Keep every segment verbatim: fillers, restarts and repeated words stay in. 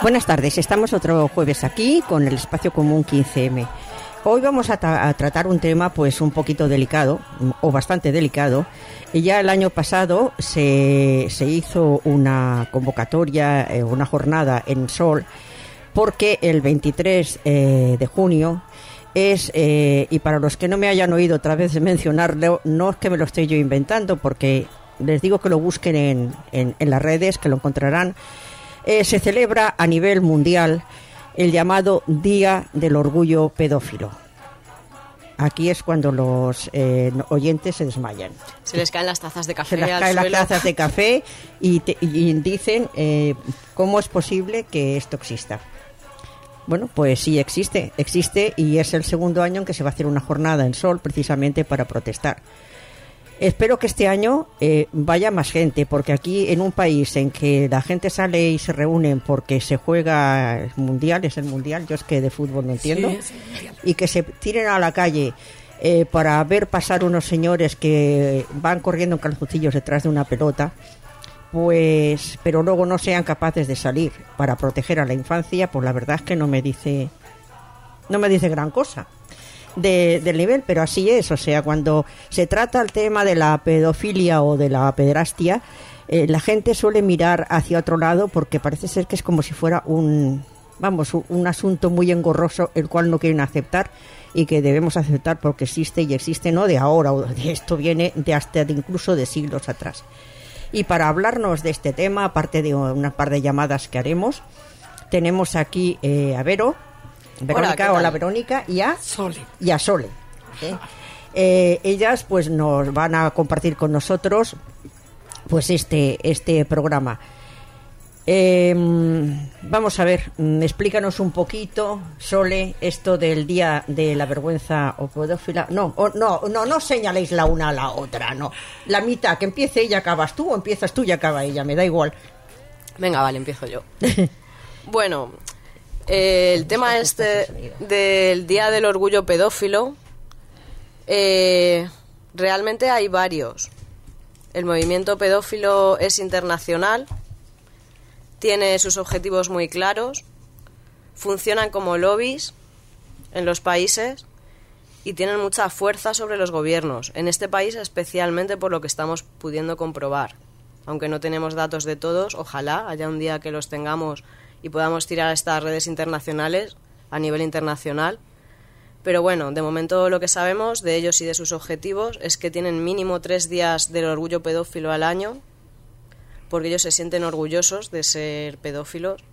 Buenas tardes, estamos otro jueves aquí con el Espacio Común quince eme. Hoy vamos a, ta- a tratar un tema pues un poquito delicado, o bastante delicado. Y ya el año pasado se, se hizo una convocatoria, eh, una jornada en Sol, porque el veintitrés eh, de junio es, eh, y para los que no me hayan oído otra vez mencionarlo, no es que me lo esté yo inventando, porque les digo que lo busquen en, en, en las redes, que lo encontrarán. Eh, se celebra a nivel mundial el llamado Día del Orgullo Pedófilo. Aquí es cuando los eh, oyentes se desmayan. Se les caen las tazas de café Se les al caen suelo. las tazas de café y, te, y dicen eh, cómo es posible que esto exista. Bueno, pues sí existe, existe y es el segundo año en que se va a hacer una jornada en Sol precisamente para protestar. Espero que este año eh, vaya más gente, porque aquí en un país en que la gente sale y se reúnen porque se juega el mundial, es el mundial, yo es que de fútbol no entiendo, sí, y que se tiren a la calle eh, para ver pasar unos señores que van corriendo en calzoncillos detrás de una pelota, pues, pero luego no sean capaces de salir para proteger a la infancia, pues la verdad es que no me dice, no me dice gran cosa. De, del nivel, pero así es, o sea, cuando se trata el tema de la pedofilia o de la pederastia, eh, la gente suele mirar hacia otro lado porque parece ser que es como si fuera un, vamos, un, un asunto muy engorroso el cual no quieren aceptar y que debemos aceptar porque existe y existe no de ahora, o de esto viene de hasta de incluso de siglos atrás. Y para hablarnos de este tema, aparte de una par de llamadas que haremos, tenemos aquí eh, a Vero. Verónica, hola, hola Verónica, y a Sole. Y a Sole. ¿eh? Eh, ellas pues nos van a compartir con nosotros pues este, este programa. Eh, vamos a ver, explícanos un poquito, Sole, esto del día de la vergüenza o pedófila. No, o, no, no, no señaléis la una a la otra, no. La mitad, que empiece ella, acabas tú, o empiezas tú y acaba ella, me da igual. Venga, vale, empiezo yo. Bueno, eh, el tema este del Día del Orgullo Pedófilo, eh, realmente hay varios. El movimiento pedófilo es internacional, tiene sus objetivos muy claros, funcionan como lobbies en los países y tienen mucha fuerza sobre los gobiernos. En este país especialmente por lo que estamos pudiendo comprobar. Aunque no tenemos datos de todos, ojalá haya un día que los tengamos y podamos tirar a estas redes internacionales a nivel internacional. Pero bueno, de momento lo que sabemos de ellos y de sus objetivos es que tienen mínimo tres días del orgullo pedófilo al año, porque ellos se sienten orgullosos de ser pedófilos.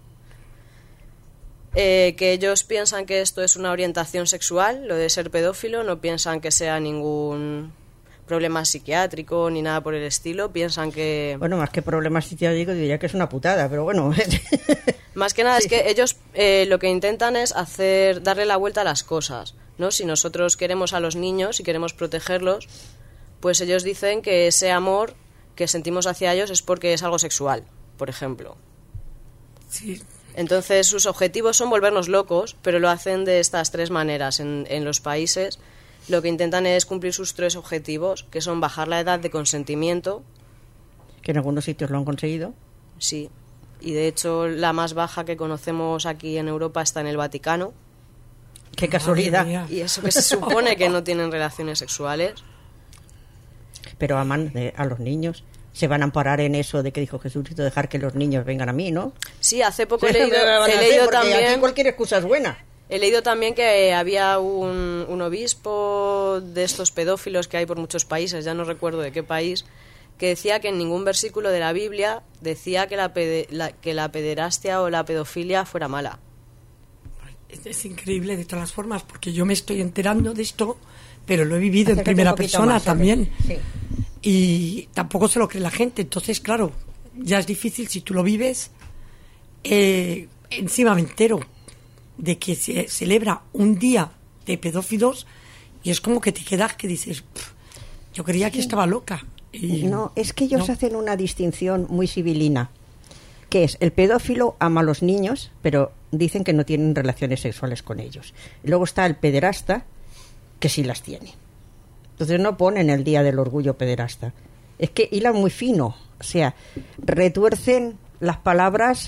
Eh, que ellos piensan que esto es una orientación sexual, lo de ser pedófilo, no piensan que sea ningún problema psiquiátrico ni nada por el estilo, piensan que... Bueno, más que problema psiquiátrico diría que es una putada, pero bueno... Más que nada sí. Es que ellos eh, lo que intentan es hacer darle la vuelta a las cosas, ¿no? Si nosotros queremos a los niños y queremos protegerlos, pues ellos dicen que ese amor que sentimos hacia ellos es porque es algo sexual, por ejemplo. Sí. Entonces sus objetivos son volvernos locos, pero lo hacen de estas tres maneras. En, en los países lo que intentan es cumplir sus tres objetivos, que son bajar la edad de consentimiento. Que en algunos sitios lo han conseguido. Sí, y de hecho la más baja que conocemos aquí en Europa está en el Vaticano. ¡Qué casualidad! Y eso que se supone que no tienen relaciones sexuales. Pero aman eh, a los niños. Se van a amparar en eso de que dijo Jesucristo, dejar que los niños vengan a mí, ¿no? Sí, hace poco Sí, he leído, he leído también... Aquí cualquier excusa es buena. He leído también que había un, un obispo de estos pedófilos que hay por muchos países, ya no recuerdo de qué país, que decía que en ningún versículo de la Biblia decía que la, pede, la, que la pederastia o la pedofilia fuera mala. Es, es increíble de todas las formas, porque yo me estoy enterando de esto, pero lo he vivido en primera persona más, también. Sí. Y tampoco se lo cree la gente. Entonces, claro, ya es difícil si tú lo vives. Eh, encima me entero de que se celebra un día de pedófilos y es como que te quedas que dices, yo creía sí. que estaba loca. Y no, es que ellos no. hacen una distinción muy civilina, que es el pedófilo ama a los niños, pero dicen que no tienen relaciones sexuales con ellos. Luego está el pederasta, que sí las tiene. Entonces no ponen el día del orgullo pederasta. Es que hilan muy fino, o sea, retuercen las palabras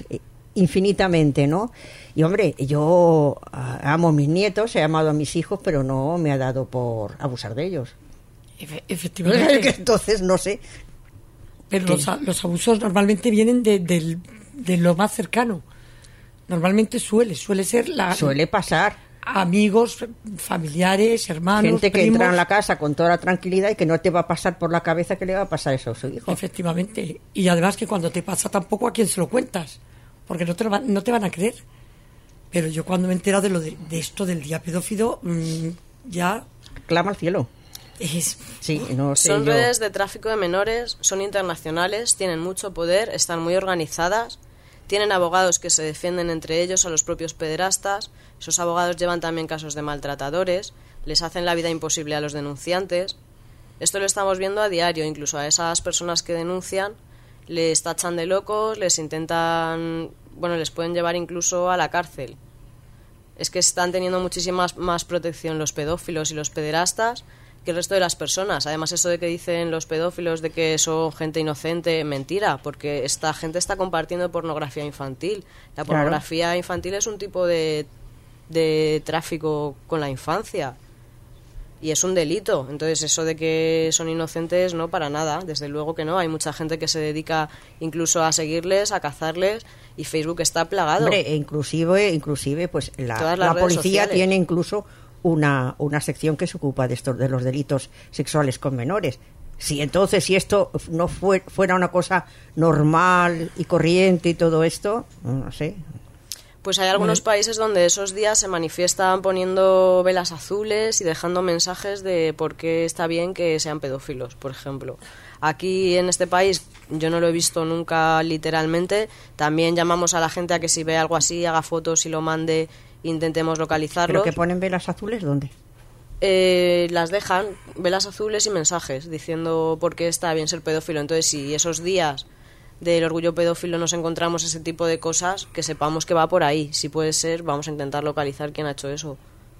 infinitamente, ¿no? Y hombre, yo amo a mis nietos, he amado a mis hijos, pero no me ha dado por abusar de ellos. Efe- efectivamente. Entonces, no sé. Pero los, los abusos normalmente vienen de, de, de lo más cercano. Normalmente suele, suele ser la... Suele pasar. Amigos, familiares, hermanos, gente que primos. entra en la casa con toda la tranquilidad y que no te va a pasar por la cabeza que le va a pasar eso a su hijo. Efectivamente. Y además que cuando te pasa tampoco a quién se lo cuentas, porque no te, lo van, no te van a creer. Pero yo cuando me he enterado de, lo de, de esto del día pedófilo, mmm, ya... Clama al cielo. Es... Sí, no sé Son yo. redes de tráfico de menores, son internacionales, tienen mucho poder, están muy organizadas, tienen abogados que se defienden entre ellos a los propios pederastas. Esos abogados llevan también casos de maltratadores, les hacen la vida imposible a los denunciantes. Esto lo estamos viendo a diario, incluso a esas personas que denuncian les tachan de locos, les intentan, bueno, les pueden llevar incluso a la cárcel. Es que están teniendo muchísima más protección los pedófilos y los pederastas que el resto de las personas. Además, eso de que dicen los pedófilos de que son gente inocente, mentira, porque esta gente está compartiendo pornografía infantil. La Claro. pornografía infantil es un tipo de, de tráfico con la infancia y es un delito. Entonces, eso de que son inocentes, no, para nada, desde luego que no. Hay mucha gente que se dedica incluso a seguirles, a cazarles, y Facebook está plagado. Hombre, e inclusive, inclusive, pues la, Todas las la redes policía sociales. tiene incluso una, una sección que se ocupa de estos de los delitos sexuales con menores. Si entonces, si esto no fue, fuera una cosa normal y corriente y todo esto, no sé. Pues hay algunos países donde esos días se manifiestan poniendo velas azules y dejando mensajes de por qué está bien que sean pedófilos, por ejemplo. Aquí en este país yo no lo he visto nunca literalmente. También llamamos a la gente a que si ve algo así haga fotos y lo mande, intentemos ¿Pero localizarlos. que ponen velas azules dónde? Eh, las dejan, velas azules y mensajes diciendo por qué está bien ser pedófilo. Entonces, si esos días del orgullo pedófilo nos encontramos ese tipo de cosas, que sepamos que va por ahí. Si puede ser, vamos a intentar localizar quién ha hecho eso.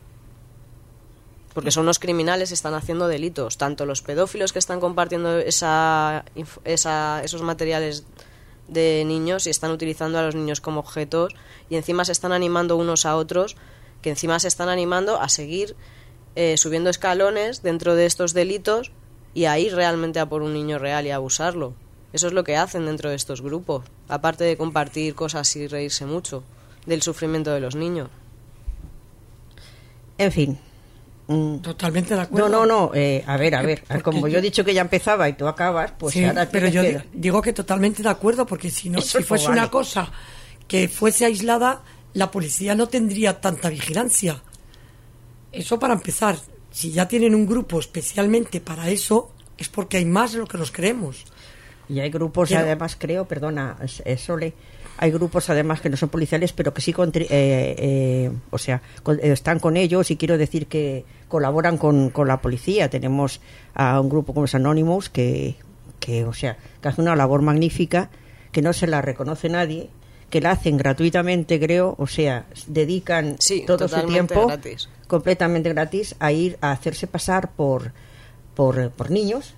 Porque son los criminales, están haciendo delitos. Tanto los pedófilos que están compartiendo esa, esa, esos materiales de niños y están utilizando a los niños como objetos, y encima se están animando unos a otros, que encima se están animando a seguir eh, subiendo escalones dentro de estos delitos y a ir realmente a por un niño real y a abusarlo. Eso es lo que hacen dentro de estos grupos, aparte de compartir cosas y reírse mucho del sufrimiento de los niños. En fin. Mm. Totalmente de acuerdo. No, no, no. Eh, a ver, a ver. Porque Como yo he dicho que ya empezaba y tú acabas, pues sí, ahora pero tienes yo que- di- digo que totalmente de acuerdo, porque si no, Eso si no fuese vale. una cosa que fuese aislada, la policía no tendría tanta vigilancia. Eso para empezar. Si ya tienen un grupo especialmente para eso, es porque hay más de lo que nos creemos. Y hay grupos, Pero- además, creo, perdona, es- es Sole, hay grupos, además, que no son policiales, pero que sí, contri- eh, eh, o sea, con- eh, están con ellos y quiero decir que colaboran con, con la policía. Tenemos a un grupo como es Anonymous que, que, o sea, que hace una labor magnífica, que no se la reconoce nadie, que la hacen gratuitamente, creo, o sea, dedican Sí, todo su totalmente tiempo gratis. completamente gratis a ir a hacerse pasar por, por, por niños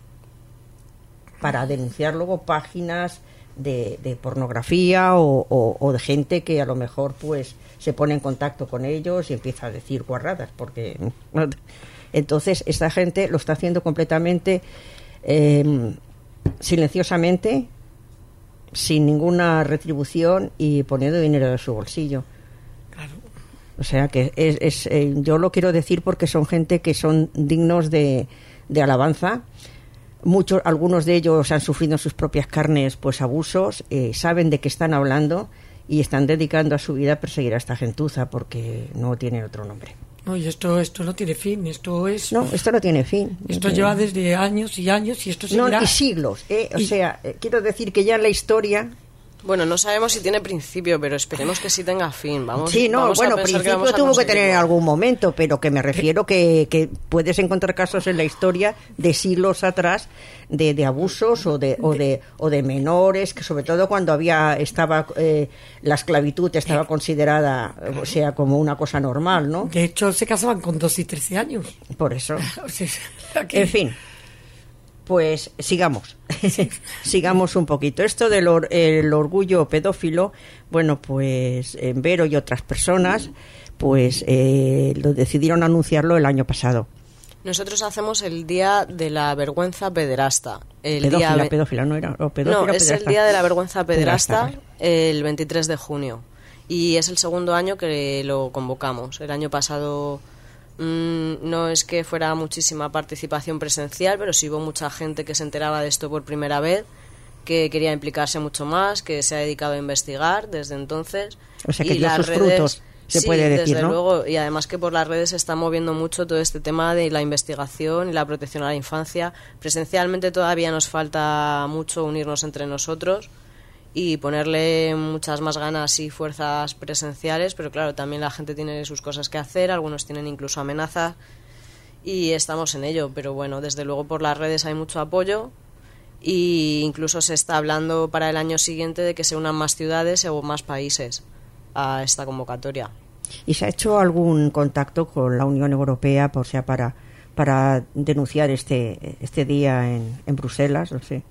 para denunciar luego páginas de, de pornografía o, o- o de gente que a lo mejor pues se pone en contacto con ellos y empieza a decir guarradas, porque entonces esta gente lo está haciendo completamente eh, silenciosamente, sin ninguna retribución y poniendo dinero de su bolsillo. Claro. O sea que es, es, eh, yo lo quiero decir porque son gente que son dignos de, de alabanza. Muchos, algunos de ellos han sufrido en sus propias carnes pues abusos, eh, saben de qué están hablando y están dedicando a su vida a perseguir a esta gentuza porque no tiene otro nombre. No, y esto, esto no tiene fin, esto es... No, esto no tiene fin. Esto lleva desde años y años y esto No, seguirá. y siglos. Eh, o Y- sea, eh, quiero decir que ya en la historia... Bueno, no sabemos si tiene principio, pero esperemos que sí tenga fin. Vamos, Sí, no, vamos a bueno, pensar que principio vamos a tuvo que conseguirlo. tener en algún momento, pero que me refiero que, que puedes encontrar casos en la historia de siglos atrás de, de abusos o de, o de o de menores, que sobre todo cuando había estaba eh, la esclavitud estaba considerada, o sea, como una cosa normal, ¿no? De hecho, se casaban con doce y trece años. Por eso. O sea, que- En fin. Pues sigamos, sigamos un poquito. Esto del or, el orgullo pedófilo, bueno, pues en Vero y otras personas, pues eh, lo decidieron anunciarlo el año pasado. Nosotros hacemos el día de la vergüenza pederasta. El pedófila, día... pedófila, ¿no era? O pedófila, no, es pederasta. el día de la vergüenza pederasta, pederasta, el veintitrés de junio. Y es el segundo año que lo convocamos. El año pasado mmm, no es que fuera muchísima participación presencial, pero sí hubo mucha gente que se enteraba de esto por primera vez, que quería implicarse mucho más, que se ha dedicado a investigar desde entonces. O sea, que y dio las sus redes, frutos, se sí, puede decir, desde ¿no? luego, y además que por las redes se está moviendo mucho todo este tema de la investigación y la protección a la infancia. Presencialmente todavía nos falta mucho unirnos entre nosotros y ponerle muchas más ganas y fuerzas presenciales, pero claro, también la gente tiene sus cosas que hacer, algunos tienen incluso amenazas y estamos en ello, pero bueno, desde luego por las redes hay mucho apoyo e incluso se está hablando para el año siguiente de que se unan más ciudades o más países a esta convocatoria. ¿Y se ha hecho algún contacto con la Unión Europea, por sea para para denunciar este este día en, en Bruselas? No sé.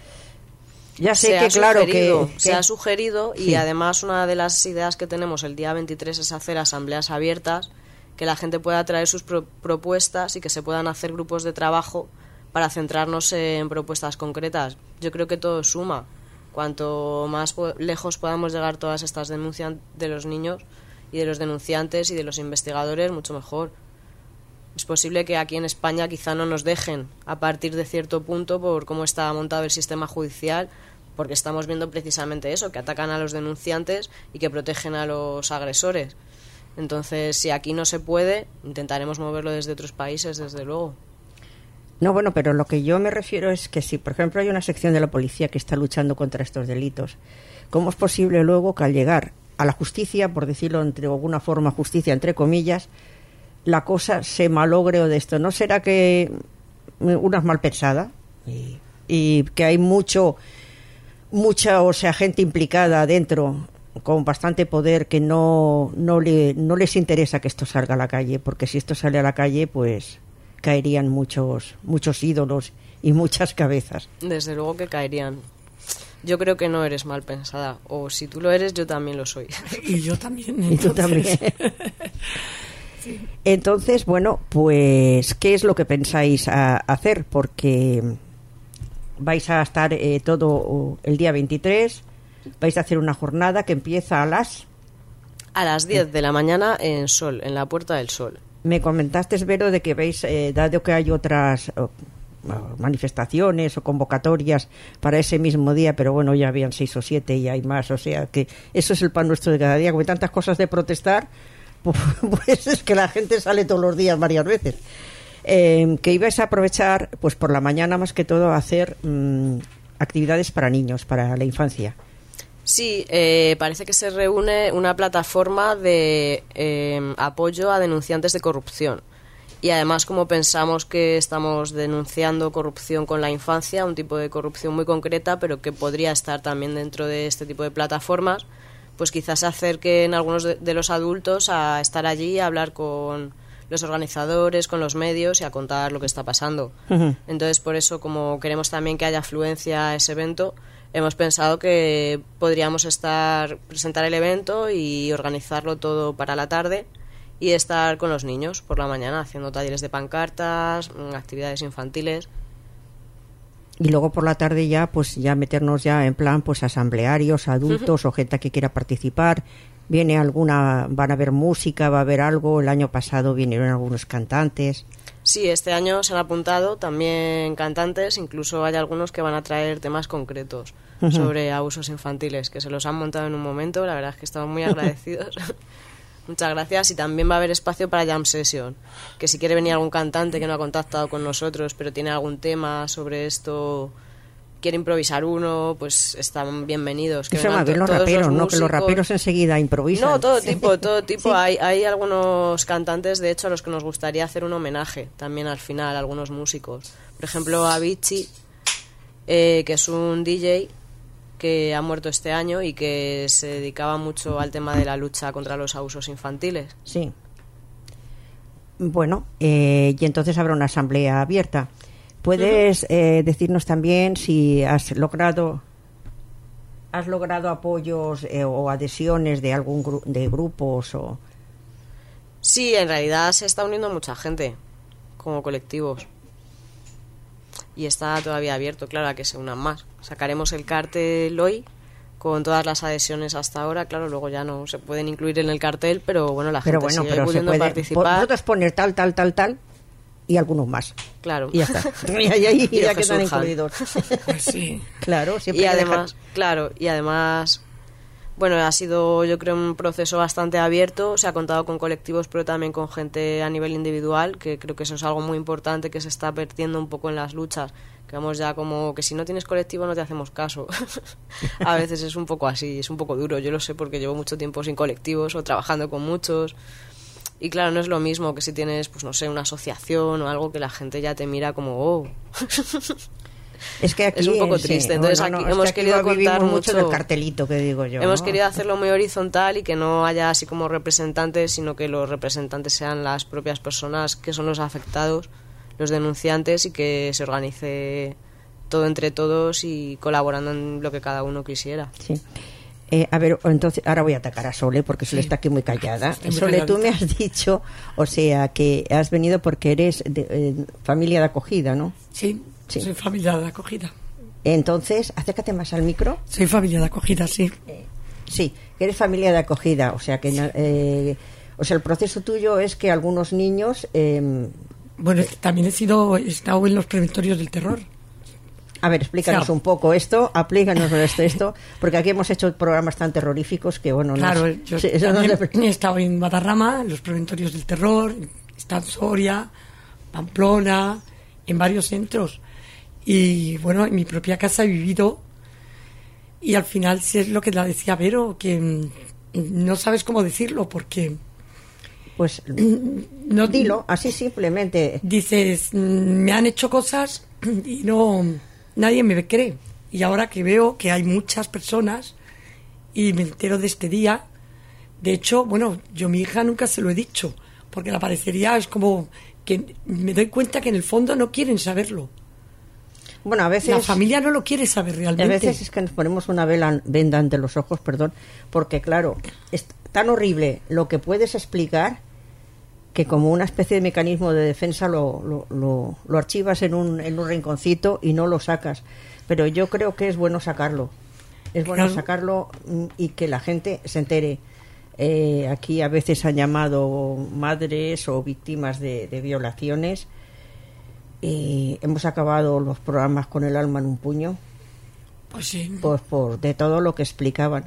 Ya sé se que ha claro sugerido, que, que se ha sugerido y sí. Además una de las ideas que tenemos el día veintitrés es hacer asambleas abiertas, que la gente pueda traer sus pro- propuestas y que se puedan hacer grupos de trabajo para centrarnos en propuestas concretas. Yo creo que todo suma. Cuanto más po- lejos podamos llegar todas estas denuncias de los niños y de los denunciantes y de los investigadores, mucho mejor. Es posible que aquí en España quizá no nos dejen a partir de cierto punto por cómo está montado el sistema judicial, porque estamos viendo precisamente eso, que atacan a los denunciantes y que protegen a los agresores. Entonces, si aquí no se puede, intentaremos moverlo desde otros países, desde luego. No, bueno, pero lo que yo me refiero es que si, por ejemplo, hay una sección de la policía que está luchando contra estos delitos, ¿cómo es posible luego que al llegar a la justicia, por decirlo entre alguna forma, justicia entre comillas, la cosa se malogre o de esto? ¿No será que una es mal pensada y, y que hay mucho, mucha, o sea, gente implicada adentro con bastante poder que no, no, le, no les interesa que esto salga a la calle? Porque si esto sale a la calle, pues caerían muchos, muchos ídolos y muchas cabezas. Desde luego que caerían. Yo creo que no eres mal pensada, o si tú lo eres, yo también lo soy. Y yo también. Entonces. Y tú también. Sí. Entonces, bueno, pues, ¿qué es lo que pensáis a hacer? Porque vais a estar eh, todo el día veintitrés, vais a hacer una jornada que empieza a las... A las diez de la mañana en Sol, en la Puerta del Sol. Me comentaste, Vero, de que veis, eh, dado que hay otras oh, manifestaciones o convocatorias para ese mismo día, pero bueno, ya habían seis o siete y hay más, o sea que eso es el pan nuestro de cada día. Como hay tantas cosas de protestar, pues es que la gente sale todos los días varias veces. Eh, que ibais a aprovechar, pues por la mañana más que todo, a hacer mmm, actividades para niños, para la infancia. Sí, eh, parece que se reúne una plataforma de eh, apoyo a denunciantes de corrupción. Y además, como pensamos que estamos denunciando corrupción con la infancia, un tipo de corrupción muy concreta, pero que podría estar también dentro de este tipo de plataformas, pues quizás se acerquen algunos de, de los adultos a estar allí, a hablar con los organizadores, con los medios y a contar lo que está pasando. Uh-huh. Entonces, por eso, como queremos también que haya afluencia a ese evento, hemos pensado que podríamos estar presentar el evento y organizarlo todo para la tarde y estar con los niños por la mañana haciendo talleres de pancartas, actividades infantiles. Y luego por la tarde ya pues ya meternos ya en plan pues asamblearios, adultos uh-huh. o gente que quiera participar. Viene alguna, van a haber música, va a haber algo. El año pasado vinieron algunos cantantes. Sí, este año se han apuntado también cantantes, incluso hay algunos que van a traer temas concretos uh-huh. sobre abusos infantiles, que se los han montado en un momento, la verdad es que estamos muy agradecidos. Muchas gracias. Y también va a haber espacio para Jam Session, que si quiere venir algún cantante que no ha contactado con nosotros, pero tiene algún tema sobre esto, quiere improvisar uno, pues están bienvenidos. Que eso más bien los raperos, los ¿no? Que los raperos enseguida improvisan. No, todo tipo, todo tipo. Sí. Hay, hay algunos cantantes, de hecho, a los que nos gustaría hacer un homenaje también al final, algunos músicos. Por ejemplo, Avicii, eh, que es un D J que ha muerto este año y que se dedicaba mucho al tema de la lucha contra los abusos infantiles. Sí. Bueno, eh, y entonces habrá una asamblea abierta. ¿Puedes eh, decirnos también si has logrado has logrado apoyos eh, o adhesiones de algún gru- de grupos o Sí, en realidad se está uniendo mucha gente, como colectivos. Y está todavía abierto, claro, a que se unan más. Sacaremos el cartel hoy con todas las adhesiones hasta ahora. Claro, luego ya no se pueden incluir en el cartel, pero bueno, la pero gente bueno, sigue pero se pudiendo puede participar. vosotros poner tal, tal, tal, tal y algunos más. Claro. Y ya está. Y ahí, ahí Y ya los que quedan surjan. incluidos. Pues sí. Claro, siempre Y hay que además, dejar- claro, y además, bueno, ha sido yo creo un proceso bastante abierto, se ha contado con colectivos pero también con gente a nivel individual, que creo que eso es algo muy importante que se está perdiendo un poco en las luchas, que vamos ya como que si no tienes colectivo no te hacemos caso. A veces es un poco así, es un poco duro, yo lo sé porque llevo mucho tiempo sin colectivos o trabajando con muchos. Y claro, no es lo mismo que si tienes, pues no sé, una asociación o algo que la gente ya te mira como, oh. Es que aquí Es un poco sí, triste, entonces bueno, no, aquí es hemos que aquí querido lo vivimos contar mucho mucho- del cartelito que digo yo. Hemos ¿no? querido hacerlo muy horizontal y que no haya así como representantes, sino que los representantes sean las propias personas que son los afectados, los denunciantes, y que se organice todo entre todos y colaborando en lo que cada uno quisiera. Sí. Eh, a ver, entonces, ahora voy a atacar a Sole porque Sole Sí. está aquí muy callada. Estoy muy Sole, tú me calladita. has dicho, o sea, que has venido porque eres de, eh, familia de acogida, ¿no? Sí, Sí. soy familia de acogida. Entonces, acércate más al micro. Soy familia de acogida, sí. Sí, que eres familia de acogida, o sea, que eh, o sea, el proceso tuyo es que algunos niños... Eh, Bueno, es que también he sido, he estado en los preventorios del terror. a ver, explícanos O sea, un poco esto, aplícanos esto, esto, porque aquí hemos hecho programas tan terroríficos que, bueno... no Claro, es- yo sí, eso no también se- he estado en Matarrama, en los preventorios del terror, está en Soria, Pamplona, en varios centros. Y bueno, en mi propia casa he vivido, y al final sí es lo que la decía Vero, que mm, no sabes cómo decirlo, porque Pues no dilo, así simplemente. dices, mm, me han hecho cosas y no, nadie me cree. Y ahora que veo que hay muchas personas y me entero de este día, de hecho, bueno, yo a mi hija nunca se lo he dicho, porque la parecería, es como que me doy cuenta que en el fondo no quieren saberlo. Bueno, a veces... La familia no lo quiere saber A realmente. veces es que nos ponemos una vela, venda ante los ojos, perdón, porque claro, es tan horrible lo que puedes explicar que como una especie de mecanismo de defensa lo, lo, lo, lo archivas en un, en un rinconcito y no lo sacas. Pero yo creo que es bueno sacarlo. Es bueno Claro. sacarlo mm, y que la gente se entere. Eh, aquí a veces han llamado madres o víctimas de, de violaciones. Y hemos acabado los programas con el alma en un puño. Pues sí. Pues por de todo lo que explicaban.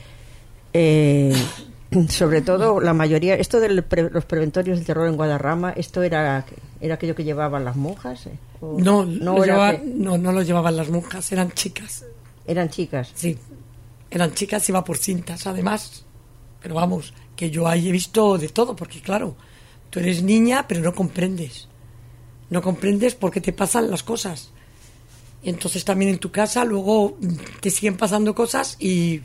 Eh, sobre todo la mayoría, esto de los preventorios del terror en Guadarrama, esto era era aquello que llevaban las monjas. ¿eh? ¿O No, lo era llevaba- que- no, no lo llevaban las monjas, eran chicas. eran chicas. Sí, eran chicas, iba por cintas, además. Pero vamos, que yo ahí he visto de todo, porque claro, tú eres niña, pero no comprendes. No comprendes por qué te pasan las cosas. Y entonces también en tu casa luego mm, te siguen pasando cosas y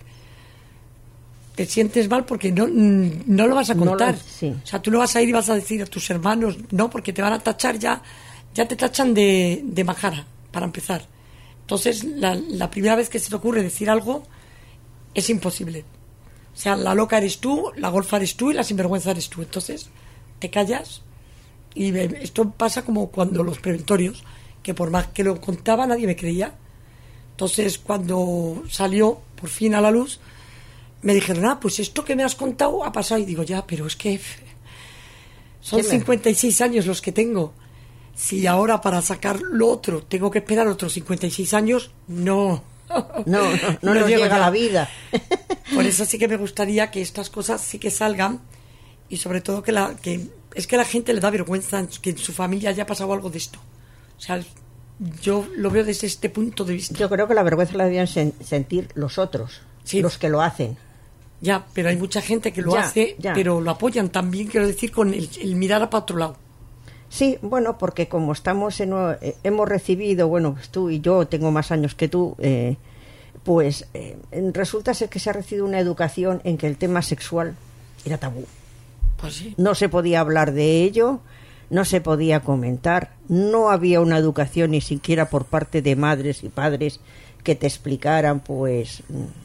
te sientes mal porque no, mm, no lo vas a No lo- contar. sí. O sea, tú no vas a ir y vas a decir a tus hermanos, no, porque te van a tachar ya, ya te tachan de, de majara, para empezar. Entonces, la, la primera vez que se te ocurre decir algo, es imposible. O sea, la loca eres tú, la golfa eres tú y la sinvergüenza eres tú. Entonces, te callas. Y ve- esto pasa como cuando los preventorios, que por más que lo contaba, nadie me creía. Entonces, cuando salió por fin a la luz, me dijeron, ah, pues esto que me has contado ha pasado. Y digo, ya, pero es que son ¿Qué me- cincuenta y seis años los que tengo. Si ahora para sacar lo otro tengo que esperar otros cincuenta y seis años, no. No, no, no nos llego llega ya. la vida. Por eso sí que me gustaría que estas cosas sí que salgan, y sobre todo que la que es que a la gente le da vergüenza que en su familia haya pasado algo de esto. O sea, yo lo veo desde este punto de vista. Yo creo que la vergüenza la debían sen- sentir los otros, Sí. los que lo hacen. Ya, pero hay mucha gente que lo Ya, hace, ya. pero lo apoyan también, quiero decir, con el, el mirar para otro lado. Sí, bueno, porque como estamos en, eh, hemos recibido, bueno, pues tú y yo tengo más años que tú, eh, pues eh, resulta ser que se ha recibido una educación en que el tema sexual era tabú. Pues sí. No se podía hablar de ello, no se podía comentar, no había una educación ni siquiera por parte de madres y padres que te explicaran, pues,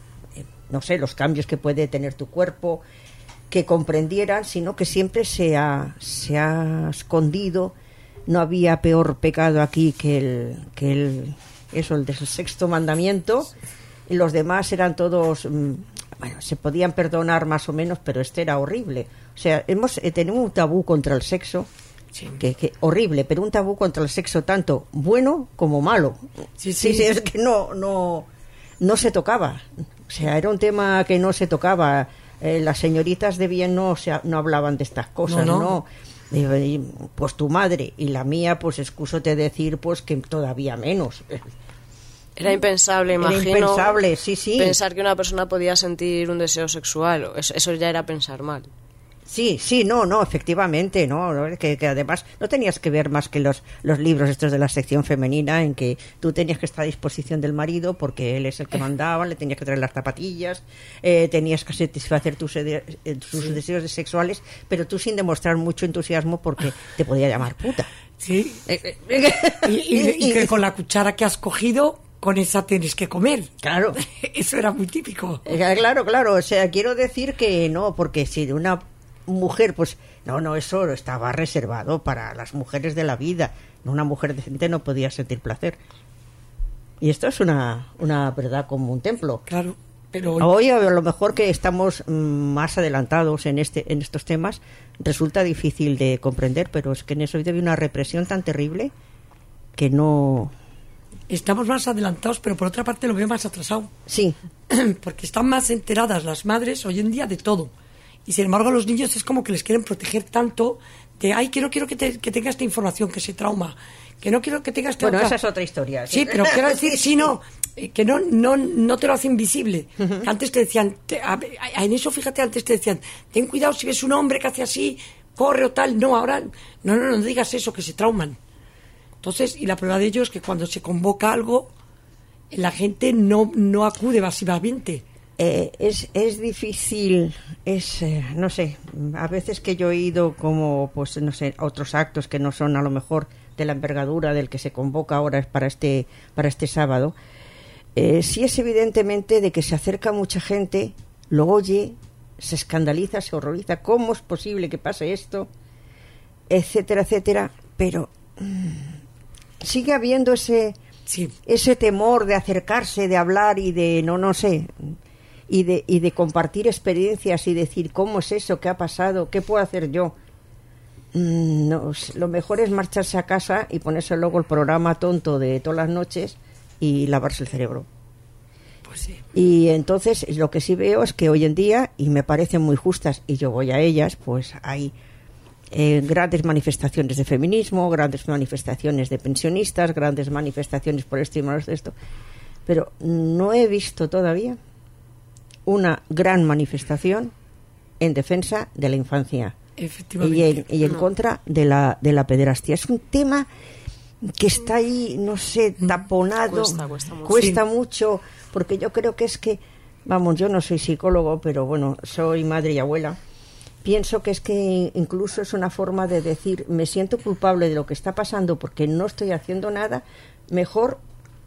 no sé, los cambios que puede tener tu cuerpo, que comprendieran, sino que siempre se ha, se ha escondido. No había peor pecado aquí que el, que el, eso, el del sexto mandamiento, y los demás eran todos, bueno, se podían perdonar más o menos, pero este era horrible. O sea, hemos eh, tenemos un tabú contra el sexo, sí. que, que horrible, pero un tabú contra el sexo tanto bueno como malo. Sí, sí, sí, sí es que no, no, no se tocaba. O sea, era un tema que no se tocaba. Eh, las señoritas de bien no, se, no hablaban de estas cosas, ¿no? no. Eh, pues tu madre y la mía, pues excúsote decir, pues que todavía menos. Era impensable, imagino. Era impensable, sí, sí. Pensar que una persona podía sentir un deseo sexual, eso, eso ya era pensar mal. Sí, sí, no, no, efectivamente, no, no que, que además no tenías que ver más que los, los libros estos de la sección femenina en que tú tenías que estar a disposición del marido porque él es el que mandaba, le tenías que traer las zapatillas, eh, tenías que satisfacer tus, eh, tus sí. deseos sexuales, pero tú sin demostrar mucho entusiasmo porque te podía llamar puta. Sí, y, y, y que con la cuchara que has cogido, con esa tienes que comer. Claro. Eso era muy típico. Claro, claro, o sea, quiero decir que no, porque si de una mujer, pues no, no, eso estaba reservado para las mujeres de la vida. Una mujer decente no podía sentir placer. Y esto es una, una verdad como un templo. Claro, pero hoy... hoy a lo mejor que estamos más adelantados en este en estos temas resulta difícil de comprender, pero es que en eso había una represión tan terrible que no... Estamos más adelantados, pero por otra parte lo veo más atrasado. Sí. Porque están más enteradas las madres hoy en día de todo. Y sin embargo a los niños es como que les quieren proteger tanto de, ay, que no quiero que, te, que tenga esta información, que se trauma, que no quiero que tenga esta... Bueno, otra... esa es otra historia. Sí, pero quiero decir, sí, no, que no, no, no te lo hace invisible. Uh-huh. Antes te decían, te, a, a, en eso fíjate, antes te decían, ten cuidado si ves un hombre que hace así, corre o tal. No, ahora, no, no, no digas eso, que se trauman. Entonces, y la prueba de ello es que cuando se convoca algo, la gente no, no acude masivamente. Eh, es, es difícil, es, eh, no sé, a veces que yo he ido como, pues, no sé, a otros actos que no son a lo mejor de la envergadura del que se convoca ahora para este, para este sábado, eh, sí es evidentemente de que se acerca mucha gente, lo oye, se escandaliza, se horroriza, ¿cómo es posible que pase esto? Etcétera, etcétera, pero mmm, sigue habiendo ese, sí. ese temor de acercarse, de hablar y de, no, no sé... Y de, y de compartir experiencias y decir cómo es eso, qué ha pasado, qué puedo hacer yo. Mm, no, lo mejor es marcharse a casa y ponerse luego el programa tonto de todas las noches y lavarse el cerebro. Pues sí. Y entonces lo que sí veo es que hoy en día, y me parecen muy justas, y yo voy a ellas, pues hay eh, grandes manifestaciones de feminismo, grandes manifestaciones de pensionistas, grandes manifestaciones por esto y por esto, pero no he visto todavía una gran manifestación en defensa de la infancia y en, y en contra de la de la pederastia. Es un tema que está ahí, no sé, taponado, cuesta, cuesta, mucho. cuesta sí. mucho, porque yo creo que es que, vamos, yo no soy psicólogo, pero bueno, soy madre y abuela. Pienso que es que incluso es una forma de decir, me siento culpable de lo que está pasando porque no estoy haciendo nada, mejor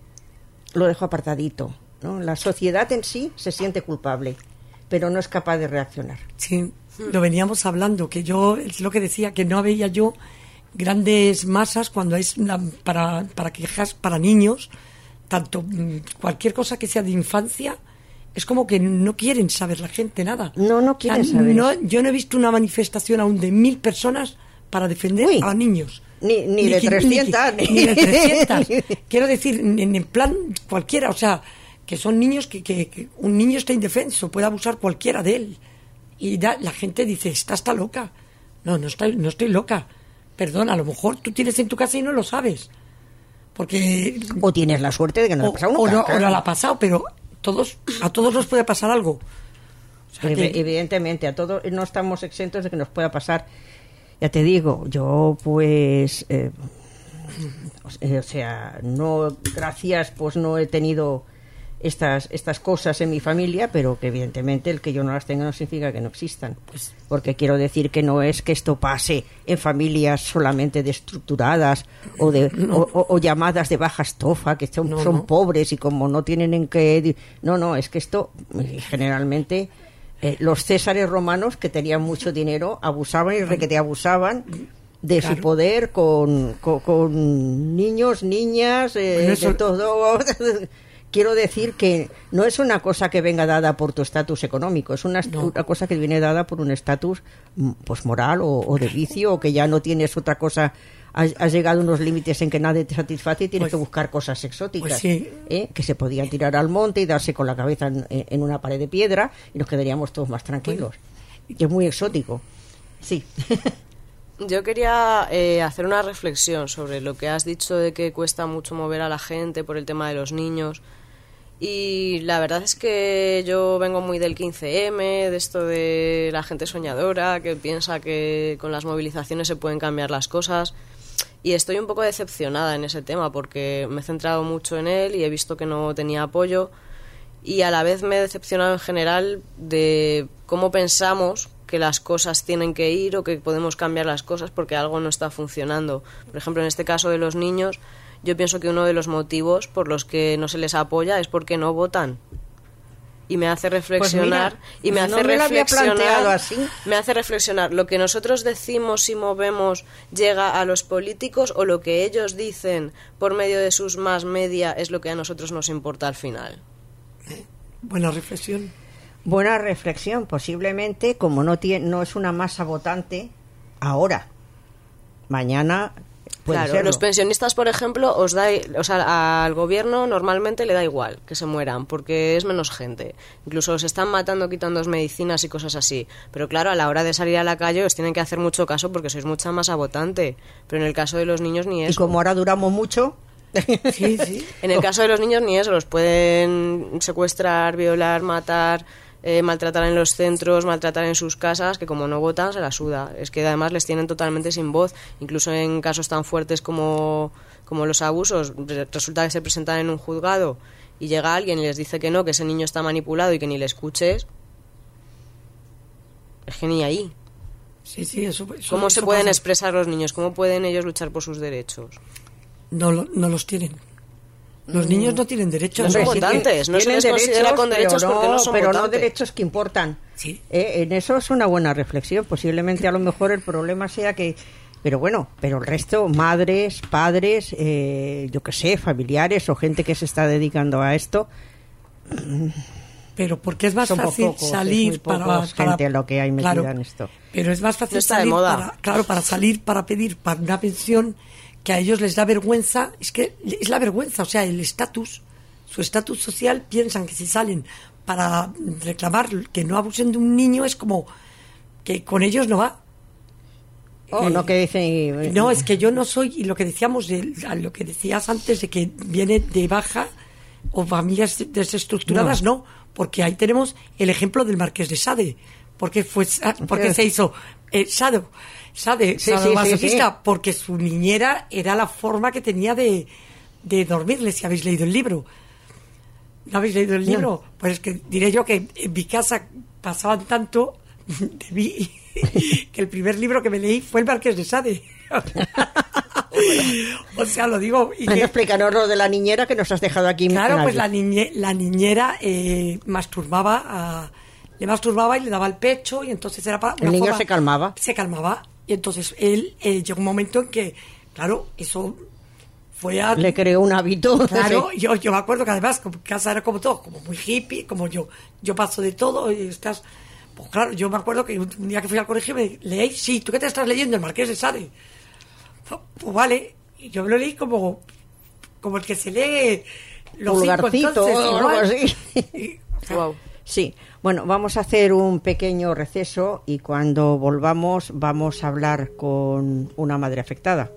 lo dejo apartadito. ¿No? La sociedad en sí se siente culpable, pero no es capaz de reaccionar. Sí, lo veníamos hablando, que yo, es lo que decía, que no veía yo grandes masas cuando es la, para, para quejas para niños, tanto cualquier cosa que sea de infancia, es como que no quieren saber la gente nada. No, no quieren saber. No, yo no he visto una manifestación aún de mil personas para defender Uy. a niños. Ni, ni, ni de trescientas. Ni, ni de trescientas. Quiero decir, en, en plan cualquiera, o sea... que son niños que, que, que un niño está indefenso, puede abusar cualquiera de él. Y da, la gente dice, está está loca. No, no estoy, no estoy loca. Perdón, a lo mejor tú tienes en tu casa y no lo sabes. Porque... O tienes la suerte de que no le ha pasado nunca. O no, o no le ha pasado, pero todos, a todos nos puede pasar algo. O sea, que... Evidentemente, a todos no estamos exentos de que nos pueda pasar. Ya te digo, yo pues... Eh, o sea, no, gracias, pues no he tenido... estas estas cosas en mi familia, pero que evidentemente el que yo no las tenga no significa que no existan. Porque quiero decir que no es que esto pase en familias solamente destructuradas o de no. o, o, o llamadas de baja estofa, que son, no, son no. pobres y como no tienen en qué... No, no, es que esto generalmente... Eh, los césares romanos, que tenían mucho dinero, abusaban y requete abusaban de claro. su poder con, con, con niños, niñas, eh, bueno, eso... de todo. Quiero decir que no es una cosa que venga dada por tu estatus económico, es una, no. una cosa que viene dada por un estatus pues moral o, o de vicio, o que ya no tienes otra cosa. Has, has llegado a unos límites en que nadie te satisface y tienes pues, que buscar cosas exóticas, pues sí. ¿eh? Que se podían tirar al monte y darse con la cabeza en, en una pared de piedra y nos quedaríamos todos más tranquilos. Bueno. Que es muy exótico. Sí. Yo quería eh, hacer una reflexión sobre lo que has dicho de que cuesta mucho mover a la gente por el tema de los niños. Y la verdad es que yo vengo muy del quince eme, de esto de la gente soñadora, que piensa que con las movilizaciones se pueden cambiar las cosas. Y estoy un poco decepcionada en ese tema porque me he centrado mucho en él y he visto que no tenía apoyo. Y a la vez me he decepcionado en general de cómo pensamos que las cosas tienen que ir o que podemos cambiar las cosas porque algo no está funcionando. Por ejemplo, en este caso de los niños, yo pienso que uno de los motivos por los que no se les apoya es porque no votan. Y me hace reflexionar pues mira, y me no hace me reflexionar así. me hace reflexionar lo que nosotros decimos y movemos llega a los políticos o lo que ellos dicen por medio de sus más media es lo que a nosotros nos importa al final. Buena reflexión. Buena reflexión, posiblemente como no tiene, no es una masa votante ahora, mañana puede claro, serlo. Los pensionistas, por ejemplo, os da, o sea, al gobierno normalmente le da igual que se mueran porque es menos gente. Incluso os están matando quitando medicinas y cosas así. Pero claro, a la hora de salir a la calle os tienen que hacer mucho caso porque sois mucha masa votante. Pero en el caso de los niños ni eso. Y como ahora duramos mucho... sí, sí. En el caso de los niños ni eso, los pueden secuestrar, violar, matar... Eh, maltratar en los centros, maltratar en sus casas, que como no votan se la suda. Es que además les tienen totalmente sin voz, incluso en casos tan fuertes como, como los abusos. Resulta que se presentan en un juzgado y llega alguien y les dice que no, que ese niño está manipulado y que ni le escuches. Es que ni ahí. Sí, sí, eso, eso, ¿Cómo eso se pueden pasa. expresar los niños? ¿Cómo pueden ellos luchar por sus derechos? No, no los tienen. Los niños no tienen derechos. No son votantes, no se les considera con derechos pero no, porque no son pero votantes. no derechos que importan. Sí. Eh, en eso es una buena reflexión. Posiblemente a lo mejor el problema sea que... Pero bueno, pero el resto, madres, padres, eh, yo qué sé, familiares o gente que se está dedicando a esto... Pero porque es más son fácil pocos, salir es muy para, pocos para gente lo que hay metida claro, en esto. Pero es más fácil no está salir de moda. para, claro, para salir para pedir para una pensión que a ellos les da vergüenza. Es que es la vergüenza, o sea, el estatus, su estatus social, piensan que si salen para reclamar que no abusen de un niño es como que con ellos no va. Oh, eh, no, que dicen... No, es que yo no soy, y lo que decíamos, de, a lo que decías antes de que viene de baja o familias desestructuradas, no. no, porque ahí tenemos el ejemplo del Marqués de Sade. Porque fue, porque se hizo eh, Sado, Sade, sí, sadomasoquista, sí, sí, sí. porque su niñera era la forma que tenía de, de dormirle, si habéis leído el libro. ¿No habéis leído el libro? No. Pues es que diré yo que en mi casa pasaban tanto de mí que el primer libro que me leí fue el Marqués de Sade. O sea, lo digo. Y bueno, que, explícanos lo de la niñera que nos has dejado aquí. Claro, pues la, niñe, la niñera eh, masturbaba, a, le masturbaba y le daba el pecho, y entonces era para. El niño forma, se calmaba. Se calmaba, y entonces él eh, llegó un momento en que, claro, eso fue a. Le creó un hábito. Claro, yo, yo me acuerdo que además, como casa era como todo, como muy hippie, como yo, yo paso de todo, y estás. Pues claro, yo me acuerdo que un día que fui al colegio me leí, sí, ¿tú qué te estás leyendo? El Marqués de Sade. Pues vale, y yo me lo leí como, como el que se lee los cinco, entonces, o algo así. Y, o sea, wow. Sí, bueno, vamos a hacer un pequeño receso y cuando volvamos vamos a hablar con una madre afectada.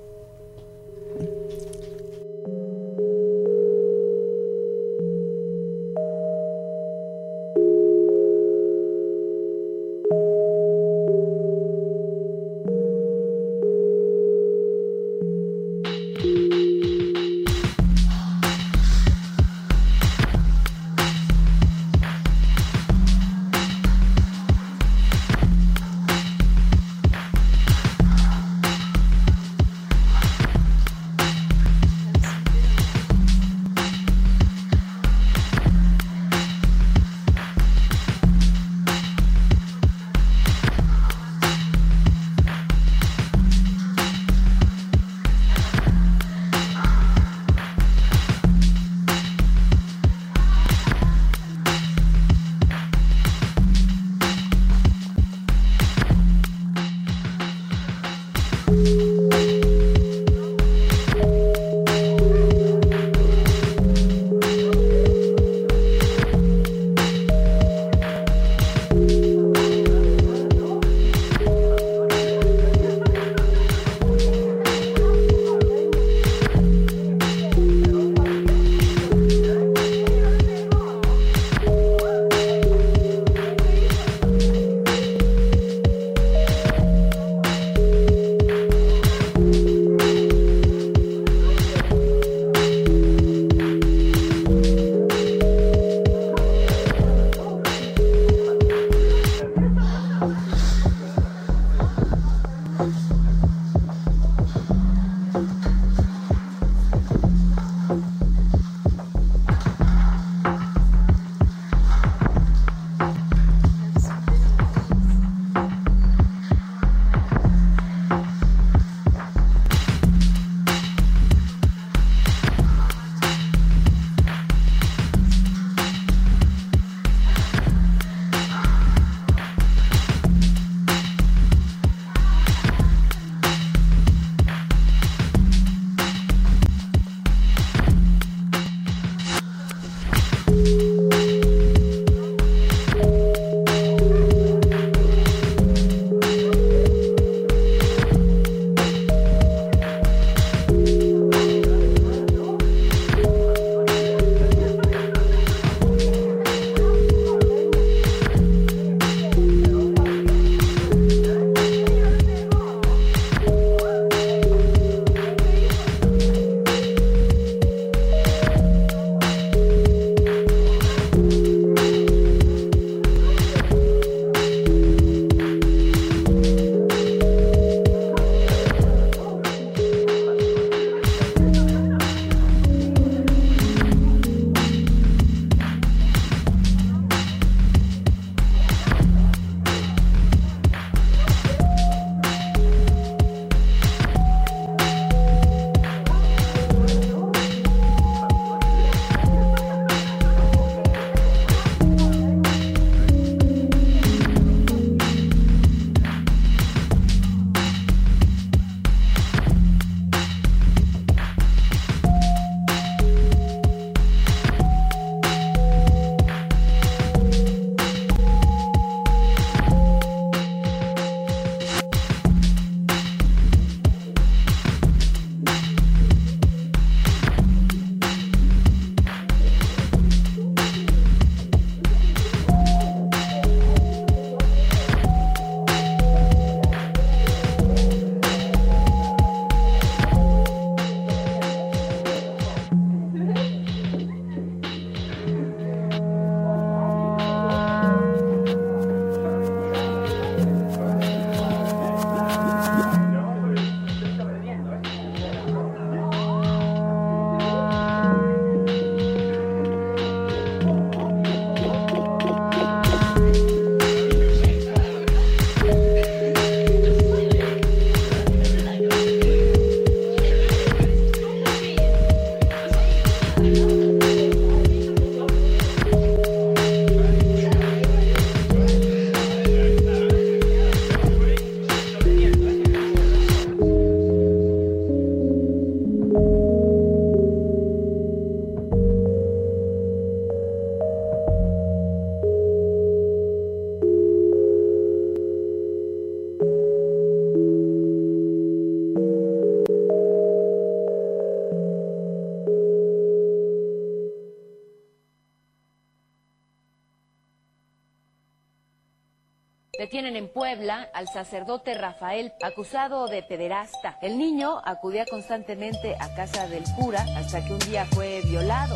Detienen en Puebla al sacerdote Rafael, acusado de pederasta. El niño acudía constantemente a casa del cura hasta que un día fue violado.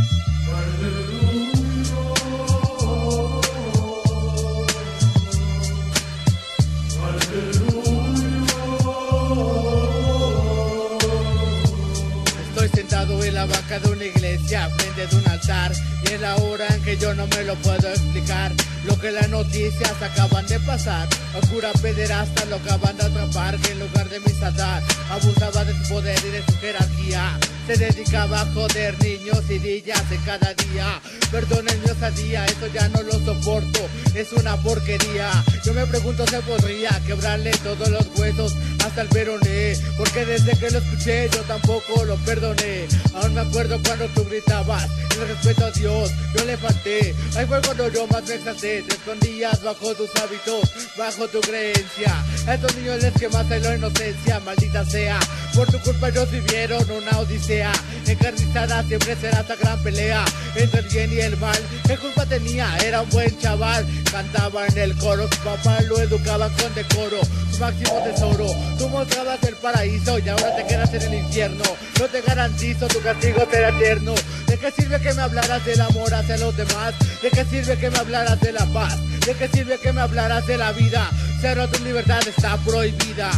Estoy sentado en la banca de una iglesia, frente de un altar, y es la hora en que yo no me lo puedo explicar. Lo que las noticias acaban de pasar, el cura pederasta lo acaban de atrapar, que en lugar de misatar abusaba de su poder y de su jerarquía. Se dedicaba a joder niños y niñas en cada día. Perdonen mi osadía, esto ya no lo soporto, es una porquería. Yo me pregunto si podría quebrarle todos los huesos hasta el peroné, porque desde que lo escuché yo tampoco lo perdoné. Aún me acuerdo cuando tú gritabas el respeto a Dios, yo le falté. Ahí fue cuando yo más me exalté, te escondías bajo tus hábitos, bajo tu creencia. A estos niños les quemaste la inocencia, maldita sea. Por tu culpa ellos vivieron una odisea. Encarnizada siempre será esta gran pelea entre el bien y el mal. ¿Qué culpa tenía? Era un buen chaval, cantaba en el coro, su papá lo educaba con decoro, su máximo tesoro. Tú mostrabas el paraíso y ahora te quedas en el infierno. No te garantizo, tu castigo será eterno. ¿De qué sirve que me hablaras del amor hacia los demás? ¿De qué sirve que me hablaras de la paz? ¿De qué sirve que me hablaras de la vida? Cero, tu libertad está prohibida.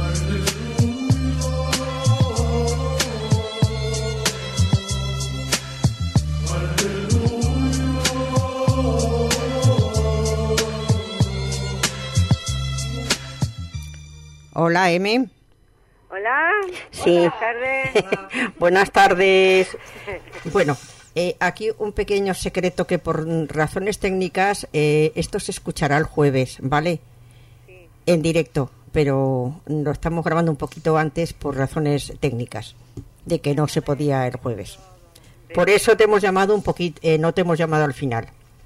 Hola, M. Hola. Sí. Buenas tardes. Buenas tardes. Bueno, eh, aquí un pequeño secreto que por razones técnicas eh, esto se escuchará el jueves, ¿vale? Sí. En directo, pero lo estamos grabando un poquito antes por razones técnicas, de que no se podía el jueves. Por eso te hemos llamado un poquito, eh, no te hemos llamado al final.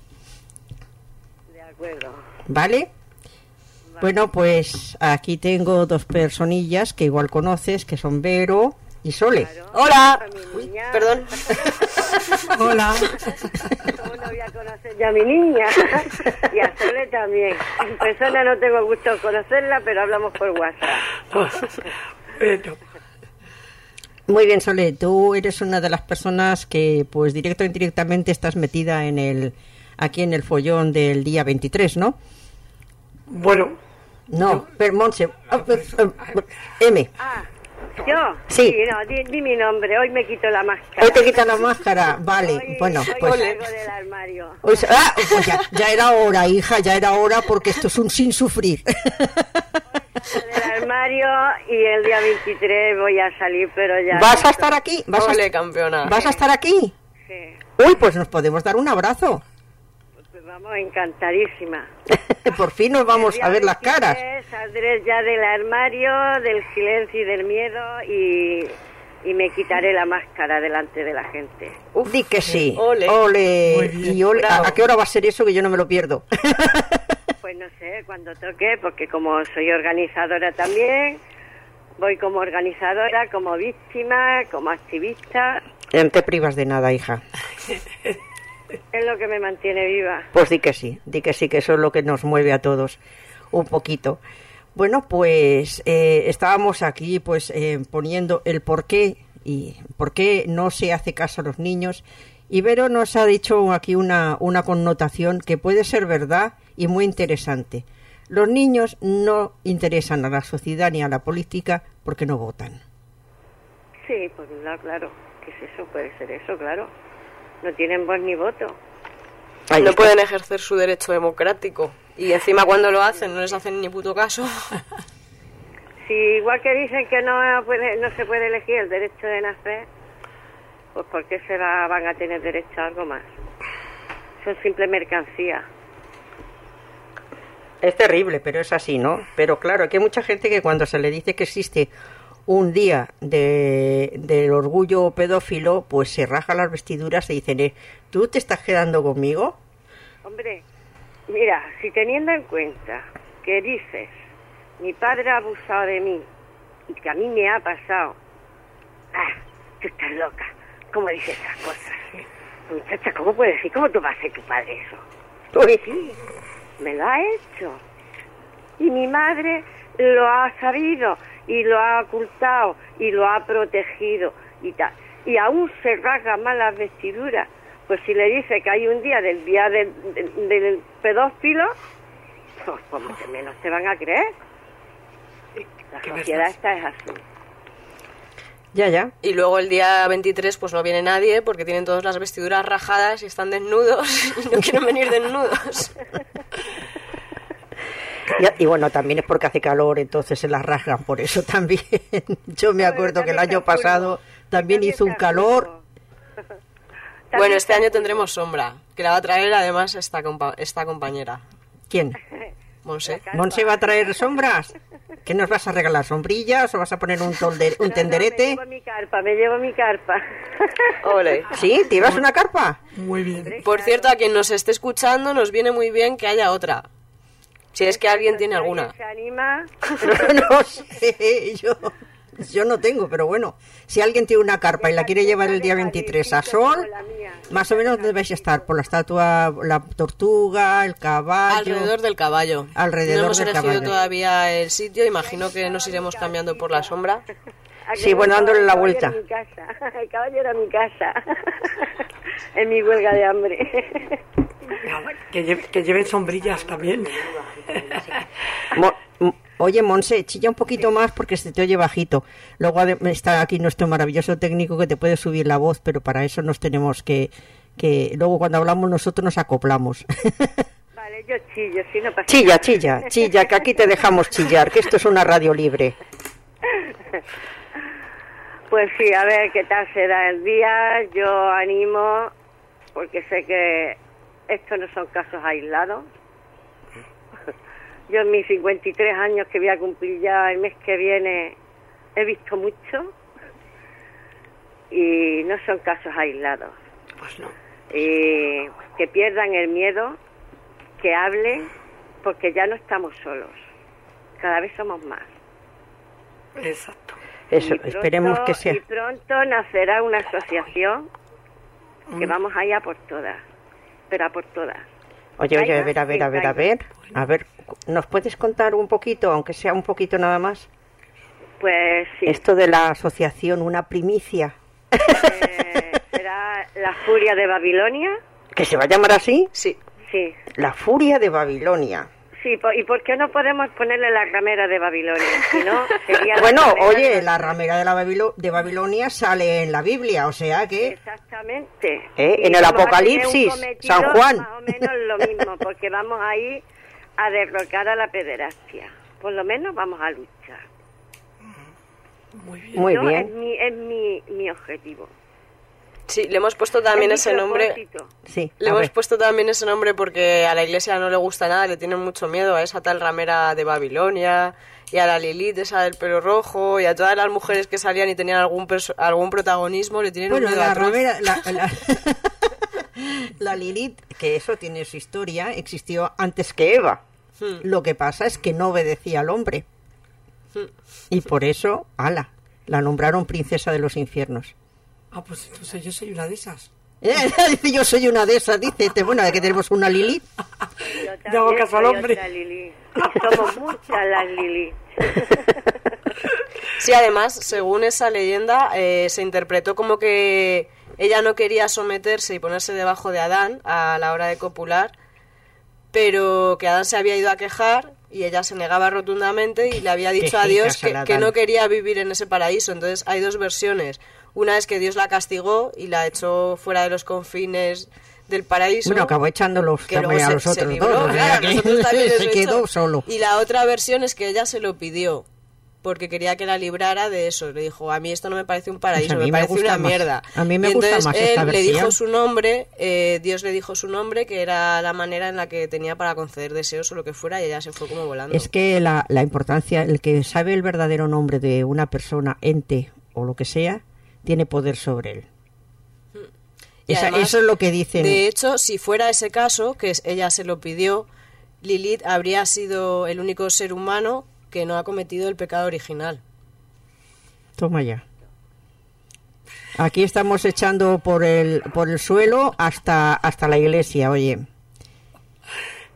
De acuerdo. ¿Vale? Bueno, pues aquí tengo dos personillas que igual conoces, que son Vero y Sole. Claro. Hola. Uy, perdón. Hola. ¿Cómo no voy a conocer ya a mi niña? Y a Sole también. En persona no tengo gusto conocerla, pero hablamos por WhatsApp. Bueno. Muy bien, Sole, tú eres una de las personas que, pues, directo o indirectamente estás metida en el, aquí en el follón del día veintitrés, ¿no? Bueno. No, pero Montse, oh, M. Ah, ¿yo? Sí. no, di, di mi nombre, hoy me quito la máscara. Hoy te quitan la máscara, vale, Hoy, bueno, hoy pues... salgo del armario. Hoy, ah, pues ya, ya era hora, hija, ya era hora, porque esto es un sin sufrir. Del armario y el día veintitrés voy a salir, pero ya... ¿Vas a estar aquí? ¿Vas, Ole, a, campeona. ¿Vas a estar aquí? Sí. Uy, pues nos podemos dar un abrazo. Pues vamos, encantadísima. Por fin nos vamos a ver las caras. Saldré ya del armario, del silencio y del miedo y, y me quitaré la máscara delante de la gente. Uf, di que sí. Ole. Ole. Y ole, ¿a, ¿a qué hora va a ser eso que yo no me lo pierdo? Pues no sé, cuando toque, porque como soy organizadora también, voy como organizadora, como víctima, como activista. No te privas de nada, hija. Es lo que me mantiene viva. Pues di que sí, di que sí, que eso es lo que nos mueve a todos un poquito. Bueno, pues eh, estábamos aquí pues eh, poniendo el por qué y por qué no se hace caso a los niños. Y Vero nos ha dicho aquí una, una connotación que puede ser verdad y muy interesante. Los niños no interesan a la sociedad ni a la política porque no votan. Sí, pues no, claro. ¿Qué es eso? Puede ser eso, claro. No tienen voz ni voto. Ahí no está. Pueden ejercer su derecho democrático. Y encima cuando lo hacen no les hacen ni puto caso. Si igual que dicen que no puede, no se puede elegir el derecho de nacer, pues ¿por qué se va, van a tener derecho a algo más? Son simple mercancía. Es terrible, pero es así, ¿no? Pero claro, que hay mucha gente que cuando se le dice que existe un día de, del orgullo pedófilo, pues se raja las vestiduras y dicen, eh, ¿tú te estás quedando conmigo? Hombre, mira, si teniendo en cuenta que dices, mi padre ha abusado de mí y que a mí me ha pasado, ah, tú estás loca, ¿cómo dices esas cosas? Muchacha, ¿cómo puedes decir? ¿Cómo tú vas a hacer tu padre eso? Uy. Sí, me lo ha hecho. Y mi madre lo ha sabido y lo ha ocultado y lo ha protegido y tal. Y aún se rasga más las vestiduras. Pues si le dice que hay un día del día del, del, del pedófilo, pues, pues mucho menos te van a creer. La sociedad esta es así. Ya, ya. Y luego el día veintitrés pues no viene nadie porque tienen todas las vestiduras rajadas y están desnudos y no quieren venir desnudos. Y, y bueno, también es porque hace calor, entonces se las rasgan por eso también. Yo me acuerdo que el año pasado también hizo un calor. Bueno, este año tendremos sombra, que la va a traer además esta, compa esta compañera. ¿Quién? Monse. ¿Monse va a traer sombras? ¿Qué nos vas a regalar? ¿Sombrillas o vas a poner un, tolder, un tenderete? No, no, me llevo mi carpa, me llevo mi carpa. Ole. ¿Sí? ¿Te llevas una carpa? Muy bien. Por cierto, a quien nos esté escuchando, nos viene muy bien que haya otra. Si es que alguien tiene alguna. ¿Se anima? No, no sé, yo, yo no tengo, pero bueno, si alguien tiene una carpa y la quiere llevar el día veintitrés a sol, más o menos debéis estar por la estatua, la tortuga, el caballo. Alrededor del caballo. Alrededor no hemos del elegido caballo. todavía el sitio, imagino que nos iremos cambiando por la sombra. Sí, bueno, dándole la vuelta. El caballo era mi casa, el caballo era mi casa, en mi huelga de hambre. Que, lleve, que lleven sombrillas también. Mo Oye, Monse, chilla un poquito más porque se te oye bajito. Luego está aquí nuestro maravilloso técnico que te puede subir la voz, pero para eso nos tenemos que... que luego cuando hablamos nosotros nos acoplamos. Vale, yo chillo, si no pasa Chilla, nada. chilla, chilla, que aquí te dejamos chillar, que esto es una radio libre. Pues sí, a ver qué tal será el día. Yo animo, porque sé que estos no son casos aislados. Yo en mis cincuenta y tres años que voy a cumplir ya el mes que viene he visto mucho y no son casos aislados. Pues no. Y que pierdan el miedo, que hablen, porque ya no estamos solos. Cada vez somos más. Exacto. Eso, Y pronto- esperemos que sea. Y pronto nacerá una asociación que vamos a ir a por todas, pero a por todas. Oye, oye, a Caiga ver, a ver, a quien ver, a caiga. ver, a ver, ¿nos puedes contar un poquito, aunque sea un poquito nada más? Pues sí, Esto de la asociación, una primicia, eh, será la furia de Babilonia. que se va a llamar así, Sí. Sí, la furia de Babilonia. sí, po- ¿y por qué no podemos ponerle la ramera de Babilonia? Si no, sería la Bueno, ramera oye, de- la ramera de, la Babilo- de Babilonia sale en la Biblia, o sea que... Exactamente. Eh, Y en el vamos a tener un Apocalipsis, cometido San Juan. Más o menos lo mismo, porque vamos a ir a derrocar a la pederastia. Por lo menos vamos a luchar. Muy bien. Muy ¿no? Es bien, mi, es mi, mi objetivo. Sí, le hemos puesto también Es mi ese nombre. propósito. sí, Le a hemos ver. puesto también ese nombre porque a la iglesia no le gusta nada, le tienen mucho miedo a esa tal ramera de Babilonia y a la Lilith, esa del pelo rojo, y a todas las mujeres que salían y tenían algún perso- algún protagonismo, le tienen Bueno, un miedo la atroz. ramera, la, la, la Lilith, que eso tiene su historia, existió antes que Eva. Hmm. Lo que pasa es que no obedecía al hombre. Hmm. Y por eso, ala, la nombraron princesa de los infiernos. Ah, pues entonces yo soy una de esas. Eh, dice, yo soy una de esas, dice, te- bueno, de que tenemos una Lilith. Yo Le hago también caso al soy hombre. otra Lili. Y somos muchas las Lili. Sí, además, según esa leyenda, eh, se interpretó como que ella no quería someterse y ponerse debajo de Adán a la hora de copular, pero que Adán se había ido a quejar y ella se negaba rotundamente y le había dicho a Dios Quejitas que, al que Adán. no quería vivir en ese paraíso. Entonces hay dos versiones. Una es que Dios la castigó y la echó fuera de los confines del paraíso. Bueno, acabó echándolos que también luego a se- los se otros libró, dos. O sea claro, que nosotros también se eso quedó hecho. solo. Y la otra versión es que ella se lo pidió porque quería que la librara de eso. Le dijo, a mí esto no me parece un paraíso, Pues a mí me me parece gusta una más. mierda. A mí me y gusta entonces más él esta le versión. dijo su nombre, eh, Dios le dijo su nombre, que era la manera en la que tenía para conceder deseos o lo que fuera, y ella se fue como volando. Es que la, la importancia, el que sabe el verdadero nombre de una persona, ente o lo que sea, tiene poder sobre él. Y Esa- además, eso es lo que dicen. De hecho, si fuera ese caso, que es- ella se lo pidió, Lilith habría sido el único ser humano que no ha cometido el pecado original. Toma ya. Aquí estamos echando por el por el suelo hasta hasta la iglesia, oye.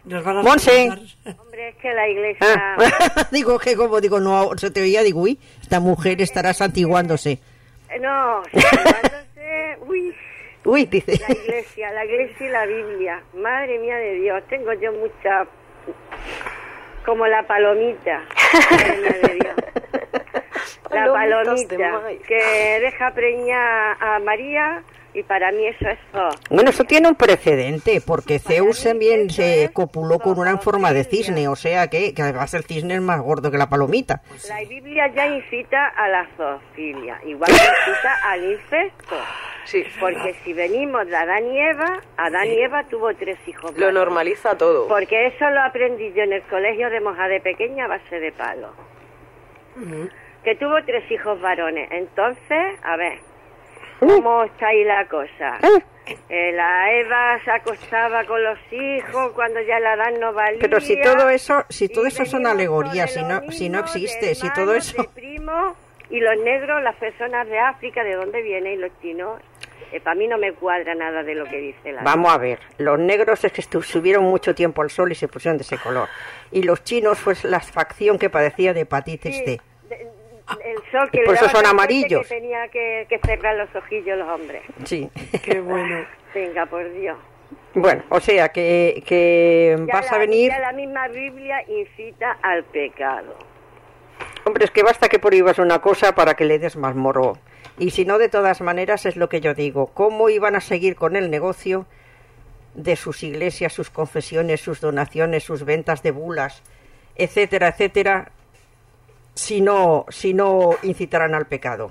Nos van a Monse. Hombre, es que la iglesia... Ah. digo que como digo, no se te oía, digo, uy, esta mujer estará santiguándose. No, santiguándose... Uy, Uy, dice. la iglesia, la iglesia y la Biblia. Madre mía de Dios, tengo yo mucha... Como la palomita. Madre mía de Dios. La palomita, que deja preñar a María... Y para mí eso es Zo. Bueno, eso tiene un precedente, porque Zeus también se copuló con una en forma de cisne, o sea que, que además el cisne es más gordo que la palomita. La Biblia ya incita a la zoofilia, igual que incita al incesto. Sí. Porque si venimos de Adán y Eva, Adán y Eva tuvo tres hijos. Lo normaliza todo. Porque eso lo aprendí yo en el colegio de monja de pequeña a base de palo. Uh-huh. Que tuvo tres hijos varones. Entonces, a ver... ¿Cómo está ahí la cosa? Eh, la Eva se acostaba con los hijos cuando ya la edad no valía. Pero si todo eso, si todo eso son alegorías, si no, si no existe, si todo eso... De primos, y los negros, las personas de África, ¿de dónde vienen? Y los chinos, eh, para mí no me cuadra nada de lo que dice la... Vamos a ver, los negros es que estu- subieron mucho tiempo al sol y se pusieron de ese color. Y los chinos fue la facción que padecía de hepatitis Sí, D. de- el sol que Y por le eso daba son tan amarillos. fuerte que tenía que, que cerrar los ojillos los hombres. Sí. Qué bueno. Venga, por Dios. Bueno, o sea que, que Ya vas la, a venir... ya la misma Biblia incita al pecado. Hombre, es que basta que prohíbas una cosa para que le des más morbo. Y si no, de todas maneras, es lo que yo digo. ¿Cómo iban a seguir con el negocio de sus iglesias, sus confesiones, sus donaciones, sus ventas de bulas, etcétera, etcétera, si no, si no incitaran al pecado?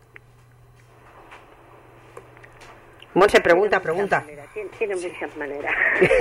Monse, pregunta, Tiene pregunta. muchas maneras, Tiene, tiene muchas maneras.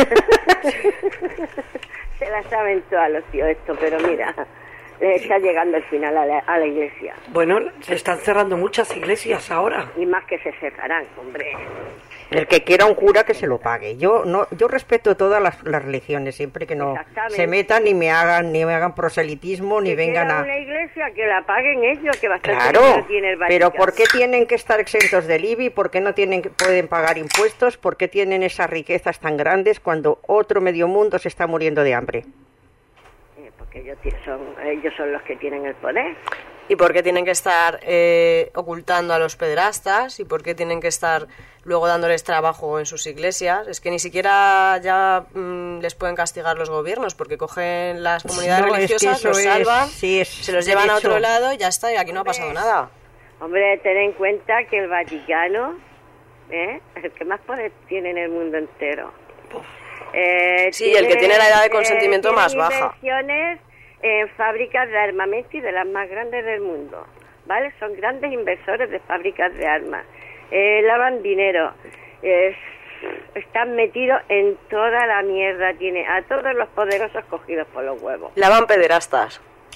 Se la saben todos los tíos esto, pero mira, le está llegando el final a la, a la iglesia. Bueno, se están cerrando muchas iglesias ahora. Y más que se cerrarán, hombre. El que quiera un cura que se lo pague. Yo no, yo respeto todas las, las religiones, siempre que no Exactamente. se metan ni me hagan ni me hagan proselitismo ni Que vengan quiera a... una iglesia que la paguen ellos, que bastante Claro, dinero tiene el Vaticano. pero ¿por qué tienen que estar exentos del I B I? ¿Por qué no tienen, pueden pagar impuestos? ¿Por qué tienen esas riquezas tan grandes cuando otro medio mundo se está muriendo de hambre? Eh, porque ellos, ti- son, ellos son los que tienen el poder. ¿Y por qué tienen que estar eh, ocultando a los pederastas? ¿Y por qué tienen que estar luego dándoles trabajo en sus iglesias? Es que ni siquiera ya mmm, les pueden castigar los gobiernos, porque cogen las comunidades No, es que religiosas, eso los es- salvan, sí, es se los llevan a derecho. otro lado y ya está, y aquí no ha pasado nada. Hombre, ten en cuenta que el Vaticano, ¿eh? es el que más poder tiene en el mundo entero. Eh, Sí, el que tiene la edad de consentimiento tiene más baja. inversiones en fábricas de armamento y de las más grandes del mundo, ¿vale? Son grandes inversores de fábricas de armas. Eh, lavan dinero. Eh, están metidos en toda la mierda. Tiene a todos los poderosos cogidos por los huevos. Lavan pederastas.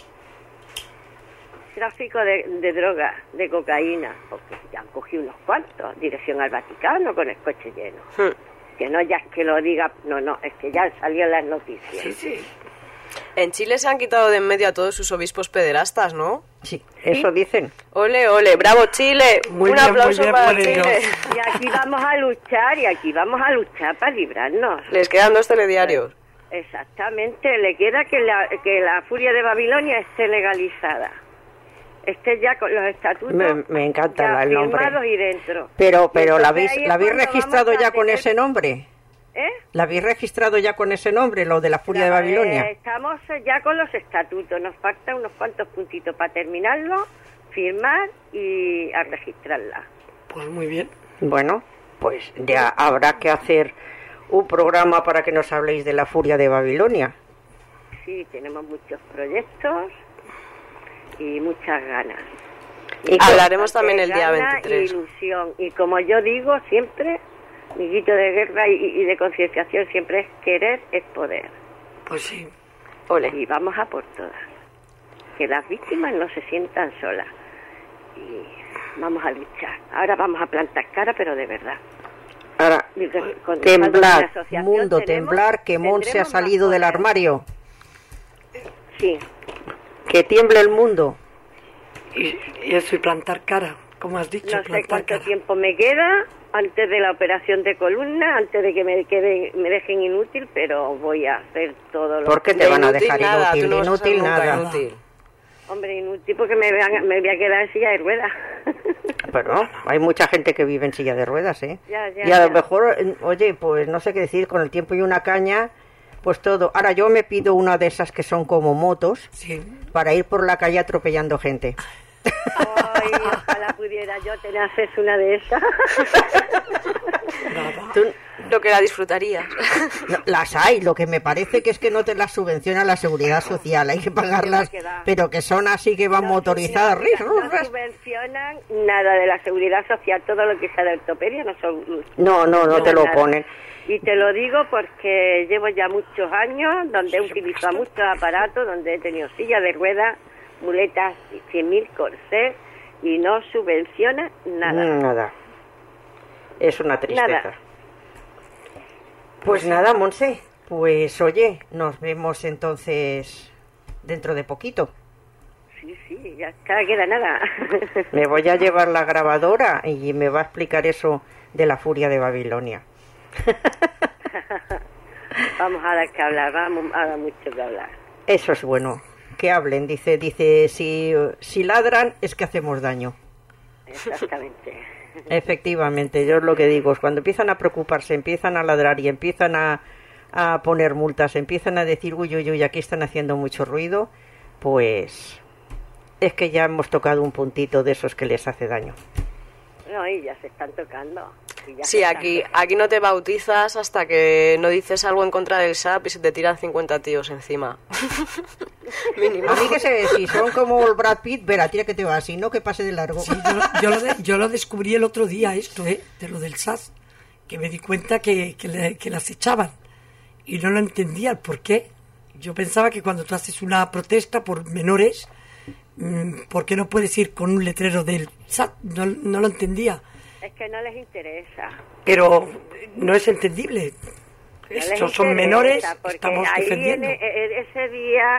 Tráfico de, de drogas, de cocaína, porque ya han cogido unos cuantos, dirección al Vaticano con el coche lleno. Hmm. Que no ya es que lo diga, no, no, es que ya salió en las noticias. Sí, sí. En Chile se han quitado de en medio a todos sus obispos pederastas, ¿no? Sí, eso dicen. Ole, ole, bravo Chile. Muy Un bien, aplauso muy bien para por Chile. ellos. Y aquí vamos a luchar, y aquí vamos a luchar para librarnos. Les quedan dos telediarios. Exactamente, le queda que la, que la furia de Babilonia esté legalizada. Esté ya con los estatutos Me, me encanta ya la- el nombre. firmados y dentro. Pero, pero Y ¿la entonces habéis, ahí es ¿la habéis cuando registrado vamos a ya con tener- ese nombre? ¿Eh? ¿La habéis registrado ya con ese nombre, lo de la furia de La- Babilonia? eh, estamos ya con los estatutos, nos faltan unos cuantos puntitos para terminarlo, firmar y a registrarla. Pues muy bien. Bueno, pues ya habrá que hacer un programa para que nos habléis de la furia de Babilonia. Sí, tenemos muchos proyectos y muchas ganas. Y Hablaremos también el día Gana veintitrés. y ilusión. Y como yo digo siempre, mi grito de guerra y, y de concienciación siempre es querer es poder. Pues sí. Ole. Y vamos a por todas. Que las víctimas no se sientan solas. Y vamos a luchar. Ahora vamos a plantar cara, pero de verdad. Ahora, Y con- con- temblar, con la asociación mundo, tenemos- temblar, que Monse ha tendremos más salido del poder. armario. Sí. Que tiemble el mundo. Y, y eso, y plantar cara, como has dicho, No sé plantar cuánto cara. tiempo me queda, antes de la operación de columna, antes de que me quede, me dejen inútil, pero voy a hacer todo lo ¿Por qué que... te van a Inútil dejar nada, inútil? tú no vas a ser Inútil nunca nada. inútil. Hombre, inútil porque me, vean- me voy a quedar en silla de ruedas. Pero hay mucha gente que vive en silla de ruedas, ¿eh? Ya, ya, y a lo ya. mejor, eh, oye, pues no sé qué decir, con el tiempo y una caña, pues todo. Ahora yo me pido una de esas que son como motos Sí. para ir por la calle atropellando gente. Ay, ojalá pudiera yo tener acceso a una de esas. Tú- Lo que la disfrutarías. no, las hay, lo que me parece que es que no te las subvenciona la seguridad social, hay que pagarlas, Que va, que va. pero que son así que van No motorizadas. ris, subvencionan- rus, no ras. subvencionan nada de la seguridad social, todo lo que sea de ortopedia no son... No, no, no te lo nada. ponen. Y te lo digo porque llevo ya muchos años donde he utilizado muchos aparatos, donde he tenido silla de ruedas, muletas, cien mil corsés y no subvenciona nada. Nada. Es una tristeza. Nada. Pues nada, Monse. Pues oye, nos vemos entonces dentro de poquito. Sí, sí, ya está, queda nada. Me voy a llevar la grabadora y me va a explicar eso de la furia de Babilonia. Vamos a dar que hablar, vamos a dar mucho que hablar. Eso es bueno. Que hablen, dice, dice, si, si ladran es que hacemos daño. Exactamente. Efectivamente, yo es lo que digo, es cuando empiezan a preocuparse, empiezan a ladrar y empiezan a, a poner multas, empiezan a decir, uy, uy, uy, aquí están haciendo mucho ruido, pues es que ya hemos tocado un puntito de esos que les hace daño. No, y ya se están tocando. y ya Sí, se están aquí, tocando. aquí no te bautizas hasta que no dices algo en contra del S A P y se te tiran cincuenta tíos encima. Mínimo. A mí que sé, si son como el Brad Pitt, verá, tira que te va, si no que pase de largo. Sí, yo, yo lo de- yo lo descubrí el otro día, esto, ¿eh? De lo del S A S, que me di cuenta que, que, le- que las echaban y no lo entendía el por qué. Yo pensaba que cuando tú haces una protesta por menores, mm, ¿por qué no puedes ir con un letrero del S A T? No, no lo entendía. Es que no les interesa. Pero no es entendible. No les Estos son interesa, menores, porque estamos ahí defendiendo. en, en ese día,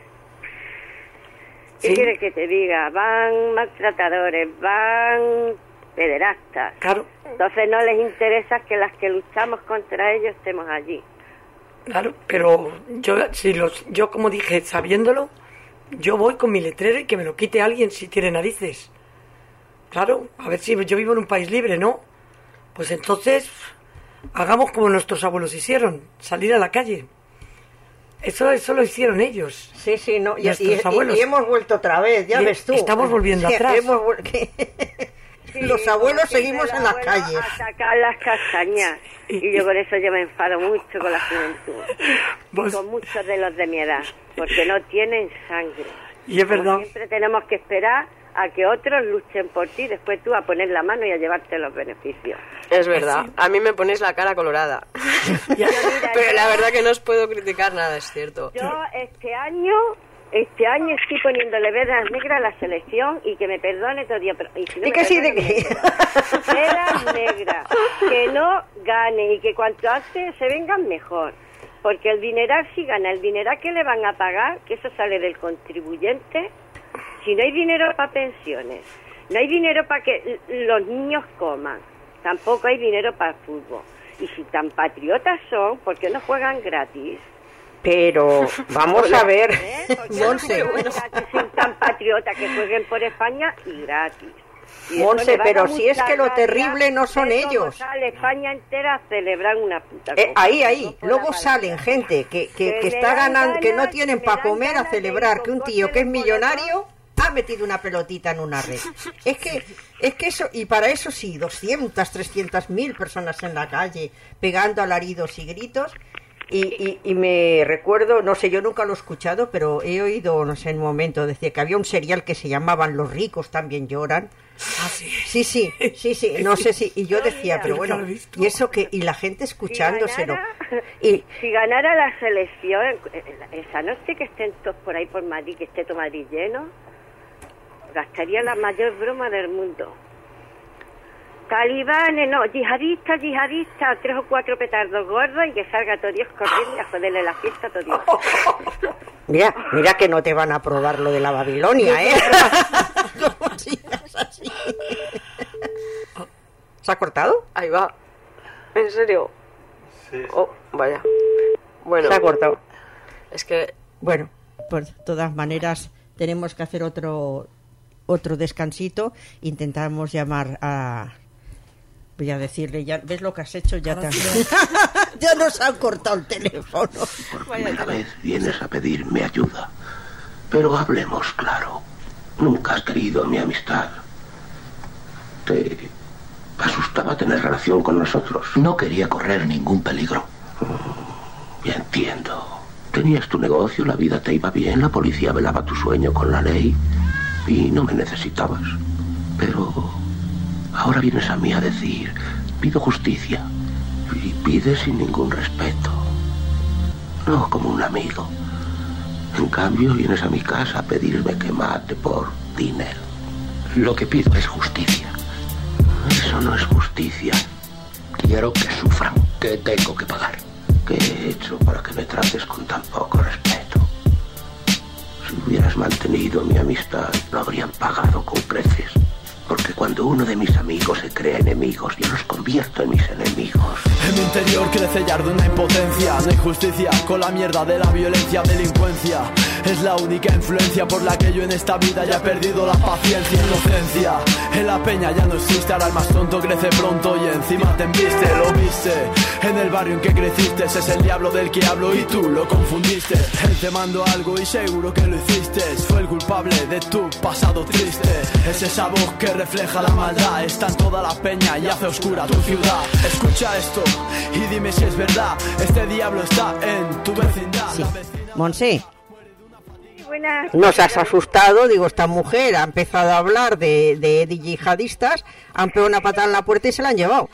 ¿qué Sí. quieres que te diga? Van maltratadores, van pederastas. Claro, Entonces no les interesa que las que luchamos contra ellos estemos allí. claro, pero yo, si los, yo como dije, sabiéndolo, yo voy con mi letrero y que me lo quite alguien si tiene narices. Claro, a ver si yo vivo en un país libre, ¿no? Pues entonces hagamos como nuestros abuelos hicieron, salir a la calle. Eso, eso lo hicieron ellos. Sí, sí, no, y, Nuestros y- abuelos. y hemos vuelto otra vez, ya Y ves tú. estamos volviendo atrás. Hemos vuel- que- Sí, Los abuelos como siempre, seguimos los en las abuelos calles. A sacar las castañas. Y yo con eso yo me enfado mucho con la juventud. Vos- Con muchos de los de mi edad. Porque no tienen sangre. Y es Como verdad. siempre tenemos que esperar a que otros luchen por ti, después tú a poner la mano y a llevarte los beneficios. Es verdad, a mí me ponéis la cara colorada. Pero la verdad que no os puedo criticar nada, es cierto. Yo este año, este año estoy poniéndole vedas negras a la selección y que me perdone todo día. Pero, y si no ¿Y me que sí de perdone, qué? me quedo. Vedas negras, que no gane y que cuanto antes se vengan mejor. Porque el dineral, si gana, el dineral que le van a pagar, que eso sale del contribuyente, si no hay dinero para pensiones, no hay dinero para que l- los niños coman, tampoco hay dinero para el fútbol. Y si tan patriotas son, ¿por qué no juegan gratis? Pero vamos a ver, ¿Eh? ¿Por qué no Monse, juegan gratis? Son tan patriotas que jueguen por España y gratis. Y después Monse, le van a pero si es mucha que lo rabia terrible no son ver cómo ellos. sale España entera a celebrar una puta Eh, copa. ahí, ahí, No por luego la salen palabra. gente que, que, Que que le está dan ganando, que no ganas, tienen le para dan comer a ganas de celebrar ir que un con tío que es coches de millonario ha metido una pelotita en una red. Es que, es que eso, y para eso sí, doscientas, trescientas mil personas en la calle, pegando alaridos y gritos. Y, y, y me recuerdo, no sé, yo nunca lo he escuchado, pero he oído, no sé, en un momento, decía que había un serial que se llamaban Los ricos también lloran. Ah, sí. Sí, sí, sí, sí, no sé si, y yo decía, pero Nunca bueno, lo he visto. y eso que, y la gente escuchándoselo. Si ganara, Y, si ganara la selección, eh, esa noche que estén todos por ahí por Madrid, que esté todo Madrid lleno, gastaría la mayor broma del mundo. Talibanes, no, yihadistas, yihadistas, tres o cuatro petardos gordos y que salga todo Dios corriendo y a joderle la fiesta a todo Dios. mira, mira que no te van a probar lo de la Babilonia, ¿eh? Como sigas así. ¿Se ha cortado? Ahí va. ¿En serio? Sí. Oh, vaya. Bueno. Se ha cortado. Es que... Bueno, pues de todas maneras tenemos que hacer otro otro descansito. Intentamos llamar a... Voy a decirle, ya ves lo que has hecho, ya te han... ya nos han cortado el teléfono. Por primera vez vienes a pedirme ayuda. Pero hablemos claro. Nunca has querido mi amistad. Te asustaba tener relación con nosotros. No quería correr ningún peligro. Ya entiendo. Tenías tu negocio, la vida te iba bien, la policía velaba tu sueño con la ley y no me necesitabas. Pero ahora vienes a mí a decir, pido justicia, y pides sin ningún respeto. No como un amigo. En cambio, vienes a mi casa a pedirme que mate por dinero. Lo que pido es justicia. Eso no es justicia. Quiero que sufran, que tengo que pagar. ¿Qué he hecho para que me trates con tan poco respeto? Si hubieras mantenido mi amistad, lo habrían pagado con creces. Porque cuando uno de mis amigos se crea enemigos, yo los convierto en mis enemigos. En mi interior crece y arde una impotencia. No hay justicia con la mierda de la violencia, delincuencia. Es la única influencia por la que yo en esta vida ya he perdido la paciencia, inocencia. En la peña ya no existe, ahora el más tonto crece pronto y encima te embiste, lo viste. En el barrio en que creciste, es el diablo del que hablo y tú lo confundiste. Él te mandó algo y seguro que lo hiciste. Fue el culpable de tu pasado triste. Es esa voz que refleja la maldad, está en toda la peña y hace oscura tu ciudad. Escucha esto y dime si es verdad, este diablo está en tu vecindad. Sí. Monse, Buenas. nos has asustado, digo, esta mujer ha empezado a hablar de, de yihadistas, han pegado una patada en la puerta y se la han llevado.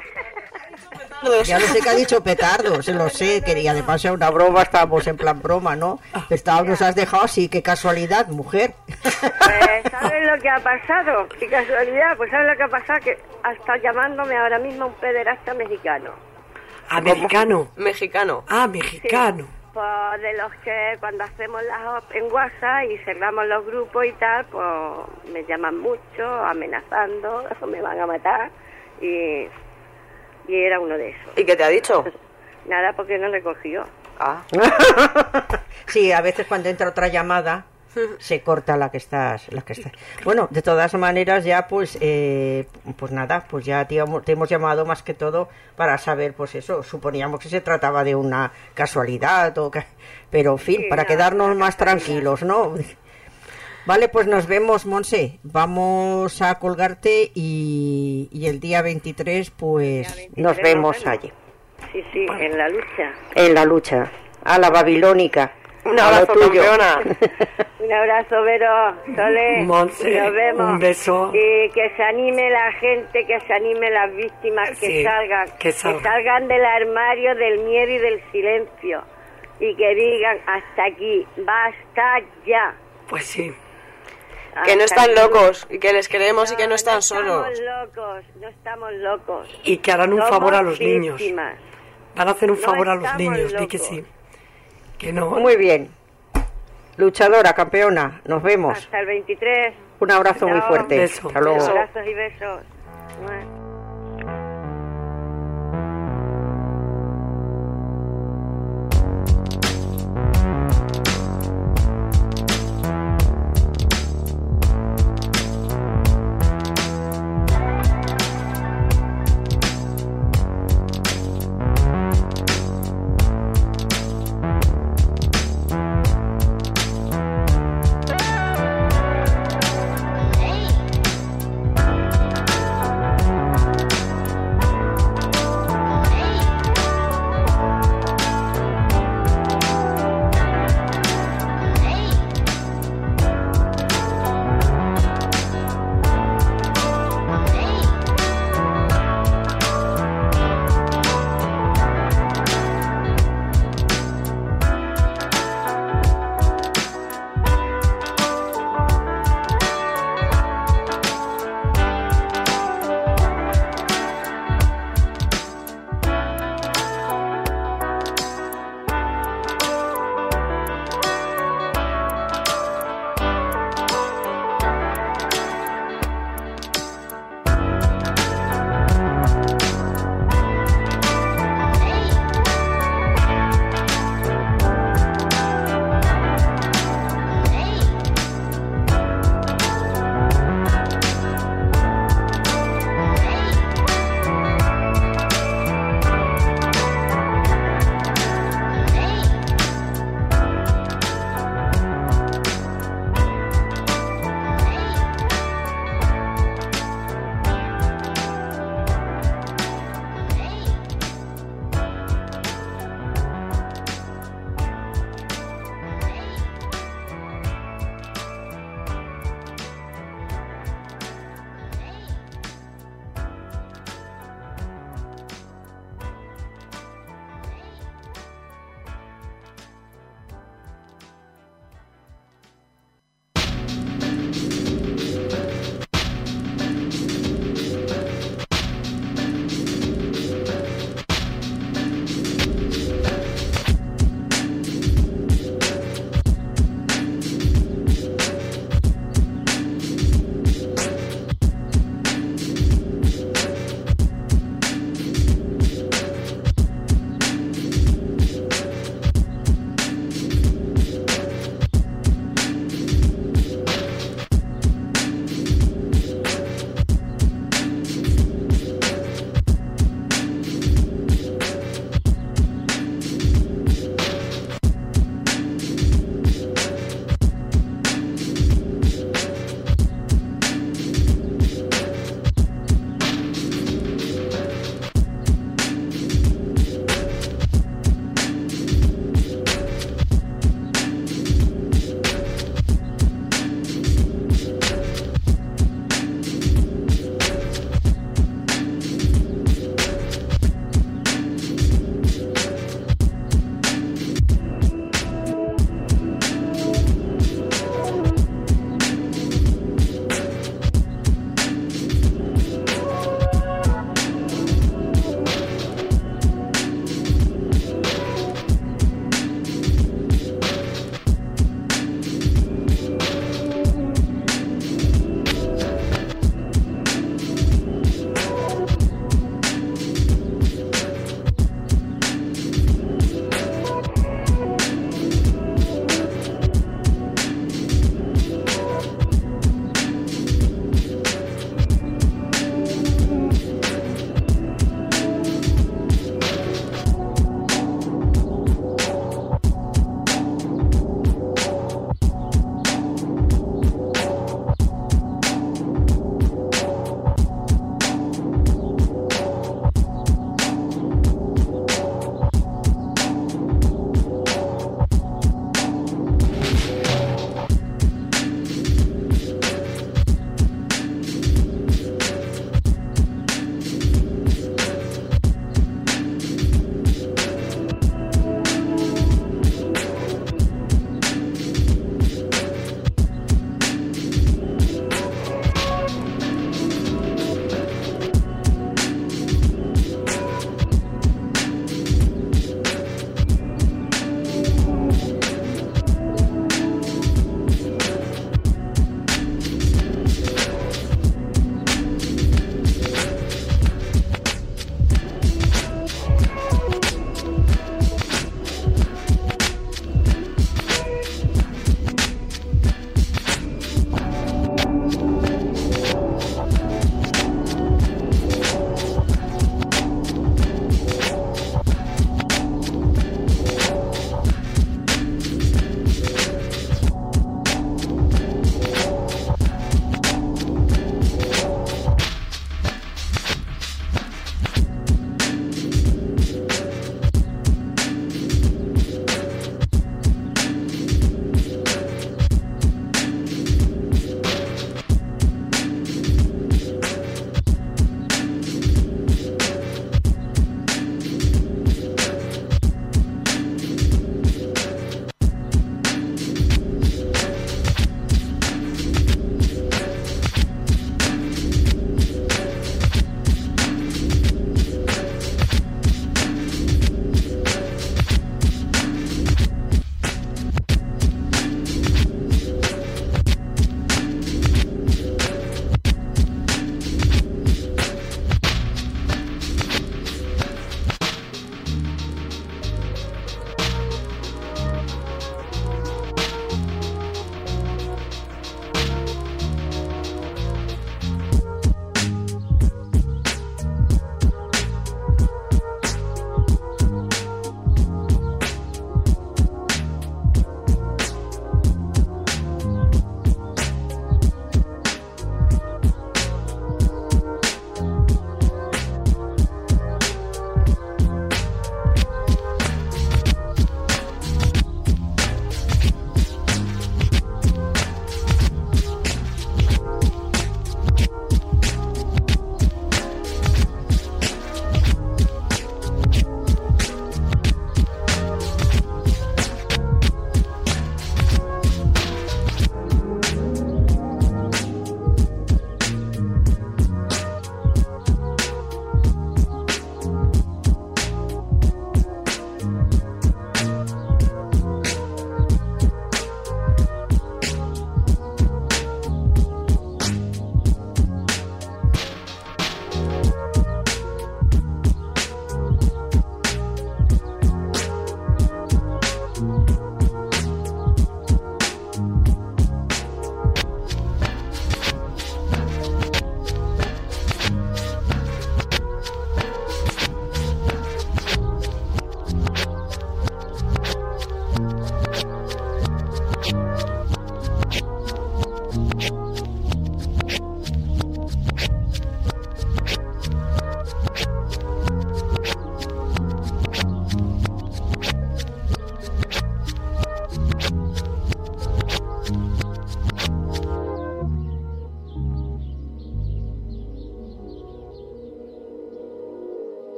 Ya no sé qué ha dicho petardo, se lo sé, quería de pasar una broma, estábamos en plan broma, ¿no? Estábamos, nos has dejado así, qué casualidad, mujer. Pues, ¿sabes lo que ha pasado? Qué casualidad, pues ¿sabes lo que ha pasado? Que hasta llamándome ahora mismo un pederasta mexicano. ¿Americano? Mexicano. Ah, mexicano. Sí, pues de los que cuando hacemos las op en WhatsApp y cerramos los grupos y tal, pues me llaman mucho, amenazando, me van a matar y... Y era uno de esos. ¿Y qué te ha dicho? Nada, porque no le cogió. Ah. Sí, a veces cuando entra otra llamada se corta la que estás, la que estás. Bueno, de todas maneras ya pues, eh, pues nada, pues ya te, te hemos llamado más que todo para saber, pues eso. Suponíamos que se trataba de una casualidad o que, pero en fin, sí, para no, quedarnos más tranquilos, ¿no? Vale, pues nos vemos, Monse. Vamos a colgarte y, y el día veintitrés, pues día veintitrés nos vemos bueno. allí. Sí, sí, en la lucha. En la lucha. A la babilónica. Un abrazo, campeona. Un abrazo, Vero, Sole. Monse, nos vemos. Un beso. Y que se anime la gente, que se anime las víctimas, que sí, salgan. Que salgan. Que salgan del armario del miedo y del silencio. Y que digan, hasta aquí, basta ya. Pues sí. Que no están locos y que les queremos no, y que no están no solos. No estamos locos, no estamos locos. Y que harán un Somos favor a los víctimas. niños. Van a hacer un no favor a los niños, locos. di que sí. Que no. Muy bien. Luchadora, campeona, nos vemos. Hasta el veintitrés. Un abrazo Chao. muy fuerte. Beso. Hasta luego. Abrazos y besos.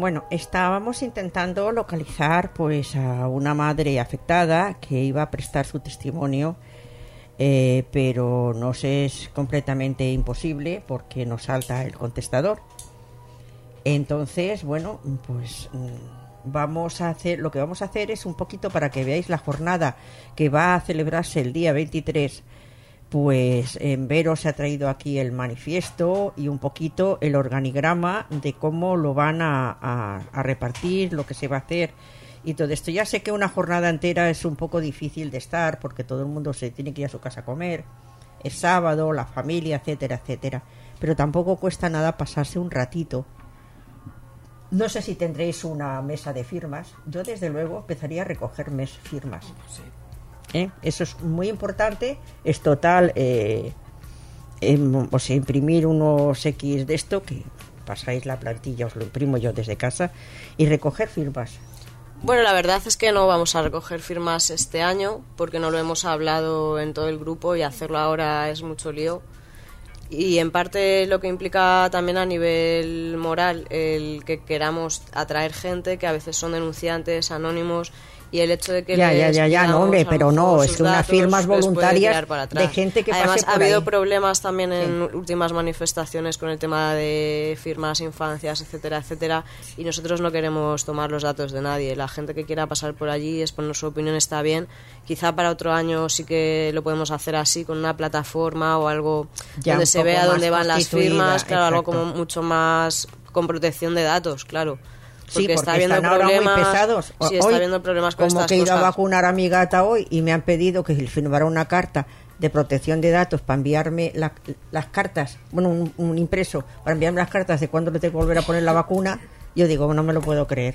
Bueno, estábamos intentando localizar pues a una madre afectada que iba a prestar su testimonio, eh, pero nos es completamente imposible porque nos salta el contestador. Entonces, bueno, pues vamos a hacer, lo que vamos a hacer es un poquito para que veáis la jornada que va a celebrarse el día veintitrés. Pues en Vero se ha traído aquí el manifiesto y un poquito el organigrama de cómo lo van a, a, a repartir, lo que se va a hacer y todo esto. Ya sé que una jornada entera es un poco difícil de estar porque todo el mundo se tiene que ir a su casa a comer, es sábado, la familia, etcétera, etcétera. Pero tampoco cuesta nada pasarse un ratito. No sé si tendréis una mesa de firmas. Yo desde luego empezaría a recoger mes firmas. Sí. ¿Eh? Eso es muy importante. Es total, eh, eh, o sea, imprimir unos X de esto, que pasáis la plantilla, os lo imprimo yo desde casa, y recoger firmas. Bueno, la verdad es que no vamos a recoger firmas este año porque no lo hemos hablado en todo el grupo y hacerlo ahora es mucho lío. Y en parte lo que implica también a nivel moral el que queramos atraer gente que a veces son denunciantes, anónimos, y el hecho de que ya, les ya, ya, ya, no, hombre, pero no, es que unas firmas voluntarias de gente que Además, pase por ha habido ahí. problemas también en Sí. últimas manifestaciones con el tema de firmas, infancias, etcétera, etcétera, y nosotros no queremos tomar los datos de nadie. La gente que quiera pasar por allí, exponer su opinión, está bien. Quizá para otro año sí que lo podemos hacer así, con una plataforma o algo Ya donde un se poco vea más dónde van las constituida, firmas, claro, algo exacto. como mucho más con protección de datos, claro. Sí, porque está habiendo están ahora muy problemas, pesados. sí, Hoy, está habiendo problemas con como estas que he ido cosas. a vacunar a mi gata hoy y me han pedido que firmara una carta de protección de datos para enviarme la- las cartas, bueno, un, un impreso, para enviarme las cartas de cuándo le tengo que volver a poner la vacuna. Yo digo, no me lo puedo creer.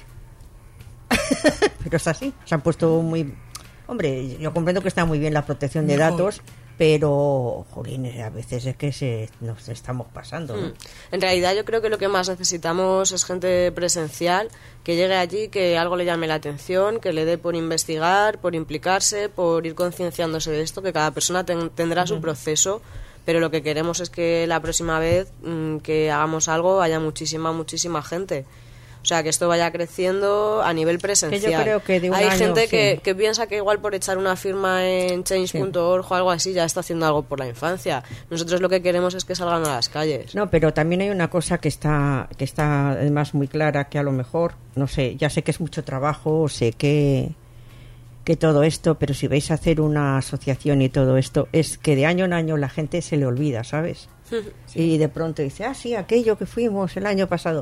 Pero es así, se han puesto muy... Hombre, yo comprendo que está muy bien la protección de Mejor. datos, pero, jolín, a veces es que se, nos estamos pasando, ¿no? Mm. En realidad yo creo que lo que más necesitamos es gente presencial, que llegue allí, que algo le llame la atención, que le dé por investigar, por implicarse, por ir concienciándose de esto, que cada persona ten- tendrá su proceso, pero lo que queremos es que la próxima vez mm, que hagamos algo haya muchísima, muchísima gente. O sea, que esto vaya creciendo a nivel presencial. Que yo creo que de un Hay año, gente sí. que, que piensa que igual por echar una firma en change punto org o algo así ya está haciendo algo por la infancia. Nosotros lo que queremos es que salgan a las calles. No, pero también hay una cosa que está que está además muy clara, que a lo mejor, no sé, ya sé que es mucho trabajo, sé que que todo esto, pero si vais a hacer una asociación y todo esto, es que de año en año la gente se le olvida, ¿sabes? Y de pronto dice, ah, sí, aquello que fuimos el año pasado.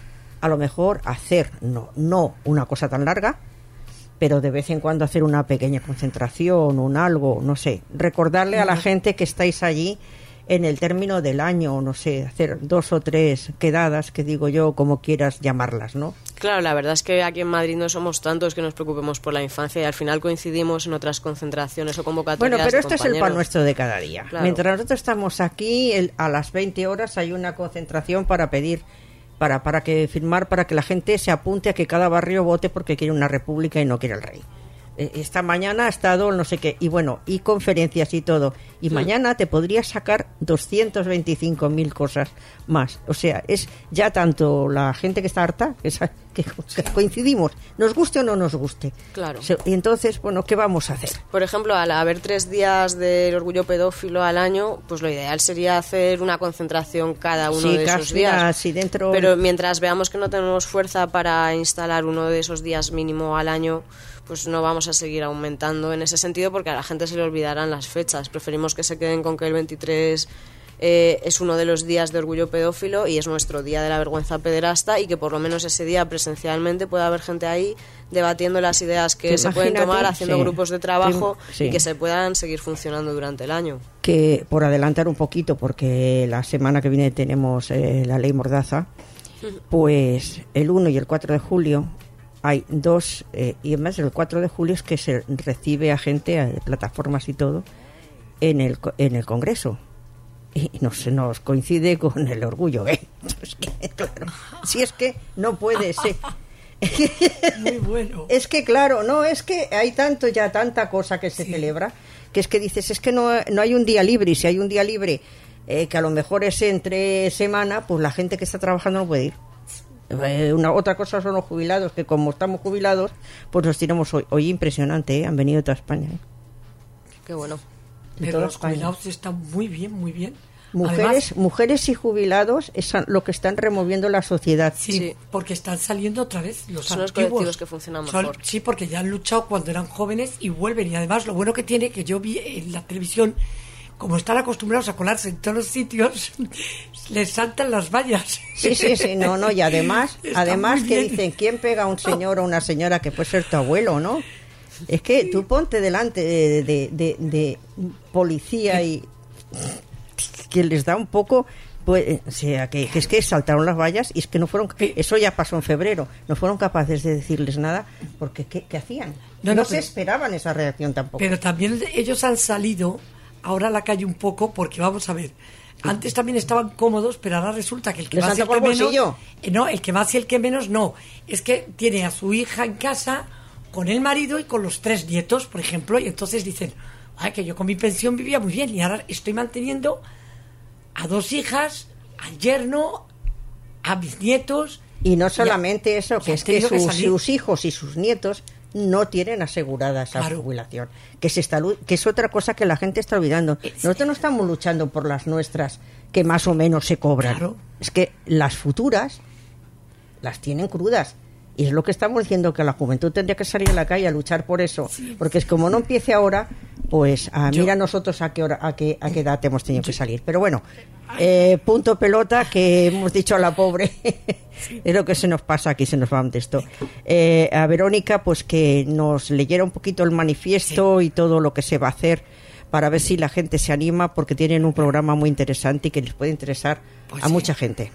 A lo mejor hacer, no, no una cosa tan larga, pero de vez en cuando hacer una pequeña concentración, un algo, no sé, recordarle a la gente que estáis allí en el término del año, no sé, hacer dos o tres quedadas, que digo yo, como quieras llamarlas, ¿no? Claro, la verdad es que aquí en Madrid no somos tantos que nos preocupemos por la infancia y al final coincidimos en otras concentraciones o convocatorias. Bueno, pero de esto es el pan compañeros. nuestro de cada día. Claro. Mientras nosotros estamos aquí, el- a las veinte horas hay una concentración para pedir, para, para que firmar, para que la gente se apunte a que cada barrio vote porque quiere una república y no quiere el rey. Eh, Esta mañana ha estado no sé qué, y bueno, y conferencias y todo. Y Sí. mañana te podrías sacar doscientas veinticinco mil cosas más. O sea, es ya tanto la gente que está harta, que, sa- que- que coincidimos, nos guste o no nos guste. Claro. Se- Y entonces, bueno, ¿qué vamos a hacer? Por ejemplo, al haber tres días del orgullo pedófilo al año, pues lo ideal sería hacer una concentración cada uno Sí, de esos casi, días. así dentro- Pero mientras veamos que no tenemos fuerza para instalar uno de esos días mínimo al año, pues no vamos a seguir aumentando en ese sentido porque a la gente se le olvidarán las fechas. Preferimos que se queden con que el veintitrés eh, es uno de los días de orgullo pedófilo y es nuestro día de la vergüenza pederasta y que por lo menos ese día presencialmente pueda haber gente ahí debatiendo las ideas que Que se pueden imagínate, tomar, haciendo sí. grupos de trabajo Sí. y que se puedan seguir funcionando durante el año. Que por adelantar un poquito, porque la semana que viene tenemos eh, la ley Mordaza, pues el uno y el cuatro de julio hay dos, eh, y además el cuatro de julio es que se recibe a gente, a plataformas y todo, en el, co- en el Congreso. Y nos, nos coincide con el orgullo, ¿eh? Es que, claro, si es que no puede ser. Muy bueno. Es que claro, no, es que hay tanto ya, tanta cosa que se celebra, que es que dices, es que no, no hay un día libre, y si hay un día libre, eh, que a lo mejor es entre semana, pues la gente que está trabajando no puede ir. Eh, una otra cosa son los jubilados, que como estamos jubilados, pues nos tiramos hoy. Hoy impresionante, ¿eh? Han venido de toda España. ¿eh? Qué bueno. De Pero los España. Jubilados están muy bien, muy bien. Mujeres, Además, mujeres y jubilados es lo que están removiendo la sociedad. Sí, sí. Porque están saliendo otra vez los Son antiguos. los colectivos que funcionan mejor. Son, sí, porque ya han luchado cuando eran jóvenes y vuelven. Y además lo bueno que tiene, que yo vi en la televisión, como están acostumbrados a colarse en todos los sitios, les saltan las vallas. Sí, sí, sí, no, no, y además, además que dicen, ¿quién pega a un señor o una señora que puede ser tu abuelo, no? Es que tú ponte delante de, de, de, de policía y que les da un poco, pues, o sea, que, que es que saltaron las vallas y es que no fueron, eso ya pasó en febrero, no fueron capaces de decirles nada porque ¿qué, qué hacían? No, no, no se pero, esperaban esa reacción tampoco. Pero también ellos han salido ahora a la calle un poco porque vamos a ver, antes también estaban cómodos, pero ahora resulta que el que más y el que menos, eh, no, el que más y el que menos no, es que tiene a su hija en casa con el marido y con los tres nietos, por ejemplo, y entonces dicen, ay, que yo con mi pensión vivía muy bien y ahora estoy manteniendo a dos hijas, al yerno, a mis nietos. Y no solamente a, eso, que es que sus, que sus hijos y sus nietos no tienen asegurada esa claro. jubilación, que se está, que es otra cosa que la gente está olvidando. Nosotros no estamos luchando por las nuestras, que más o menos se cobran. Claro. Es que las futuras las tienen crudas. Y es lo que estamos diciendo, que la juventud tendría que salir a la calle a luchar por eso, sí. porque es como no empiece ahora, pues a, Yo, mira nosotros a qué hora, a qué, a qué edad hemos tenido que salir. Pero bueno, eh, punto pelota, que hemos dicho a la pobre, es lo que se nos pasa aquí, se nos va de esto. Eh, a Verónica, pues que nos leyera un poquito el manifiesto sí. y todo lo que se va a hacer, para ver si la gente se anima, porque tienen un programa muy interesante y que les puede interesar pues a sí. mucha gente.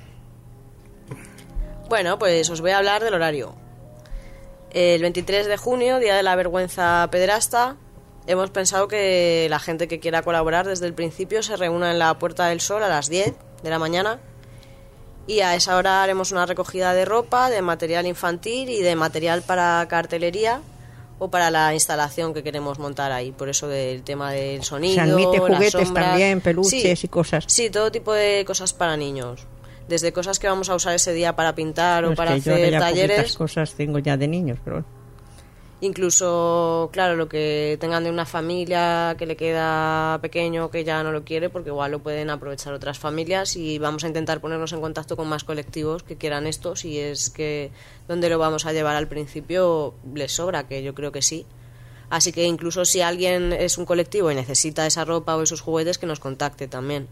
Bueno, pues os voy a hablar del horario. El veintitrés de junio, Día de la Vergüenza Pederasta, hemos pensado que la gente que quiera colaborar desde el principio se reúna en la Puerta del Sol a las diez de la mañana y a esa hora haremos una recogida de ropa, de material infantil y de material para cartelería o para la instalación que queremos montar ahí. Por eso del tema del sonido, se admite juguetes las sombras, también, peluches sí, y cosas. Sí, todo tipo de cosas para niños. Desde cosas que vamos a usar ese día para pintar no, o para es que hacer yo ya talleres. Poquitas cosas tengo ya de niños, pero incluso, claro, lo que tengan de una familia que le queda pequeño, que ya no lo quiere, porque igual lo pueden aprovechar otras familias, y vamos a intentar ponernos en contacto con más colectivos que quieran esto, si es que donde lo vamos a llevar al principio les sobra, que yo creo que sí. Así que incluso si alguien es un colectivo y necesita esa ropa o esos juguetes, que nos contacte también.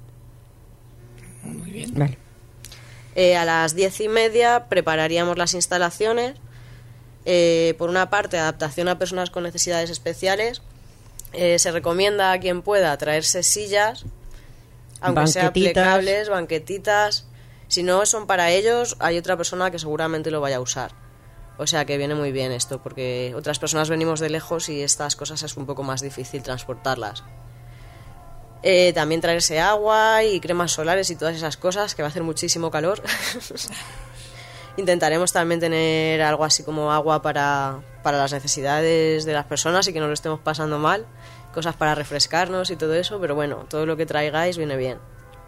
Muy bien. Vale. Eh, a las diez y media prepararíamos las instalaciones. Eh, por una parte, adaptación a personas con necesidades especiales. Eh, se recomienda a quien pueda traerse sillas, aunque sean plegables, banquetitas. Si no son para ellos, hay otra persona que seguramente lo vaya a usar. O sea que viene muy bien esto, porque otras personas venimos de lejos y estas cosas es un poco más difícil transportarlas. Eh, también traerse agua y cremas solares y todas esas cosas, que va a hacer muchísimo calor. Intentaremos también tener algo así como agua para, para las necesidades de las personas y que no lo estemos pasando mal, cosas para refrescarnos y todo eso, pero bueno, todo lo que traigáis viene bien.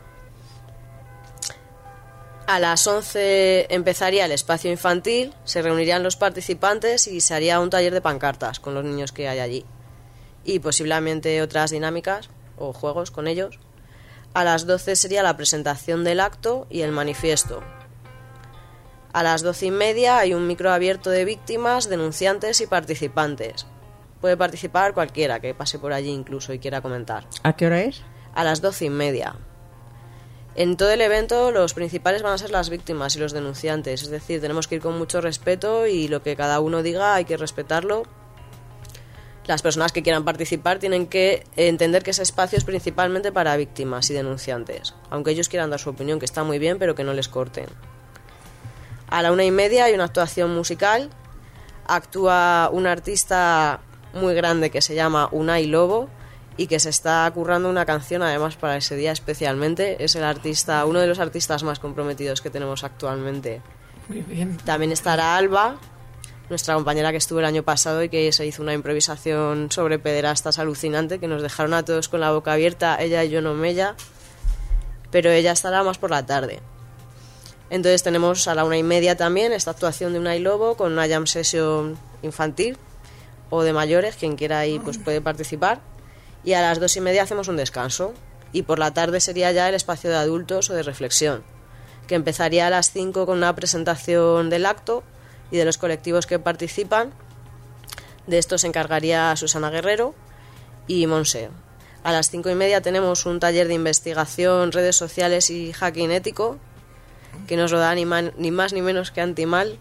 A las once empezaría el espacio infantil, se reunirían los participantes y se haría un taller de pancartas con los niños que hay allí y posiblemente otras dinámicas o juegos con ellos. A las doce sería la presentación del acto y el manifiesto. A las doce y media hay un micro abierto de víctimas, denunciantes y participantes. Puede participar cualquiera que pase por allí incluso y quiera comentar. ¿A qué hora es? A las doce y media. En todo el evento los principales van a ser las víctimas y los denunciantes, es decir, tenemos que ir con mucho respeto y lo que cada uno diga hay que respetarlo. Las personas que quieran participar tienen que entender que ese espacio es principalmente para víctimas y denunciantes, aunque ellos quieran dar su opinión, que está muy bien, pero que no les corten. A la una y media hay una actuación musical, actúa un artista muy grande que se llama Unai Lobo y que se está currando una canción además para ese día especialmente. Es el artista, uno de los artistas más comprometidos que tenemos actualmente. Muy bien. También estará Alba, nuestra compañera que estuvo el año pasado y que se hizo una improvisación sobre pederastas alucinante, que nos dejaron a todos con la boca abierta, ella y yo no mella, pero ella estará más por la tarde. Entonces tenemos a la una y media también esta actuación de Unai Lobo con una jam session infantil o de mayores, quien quiera ahí pues puede participar. Y a las dos y media hacemos un descanso. Y por la tarde sería ya el espacio de adultos o de reflexión, que empezaría a las cinco con una presentación del acto y de los colectivos que participan. De esto se encargaría Susana Guerrero y Monse. A las cinco y media tenemos un taller de investigación, redes sociales y hacking ético, que nos lo da ni, man, ni más ni menos que Antimal.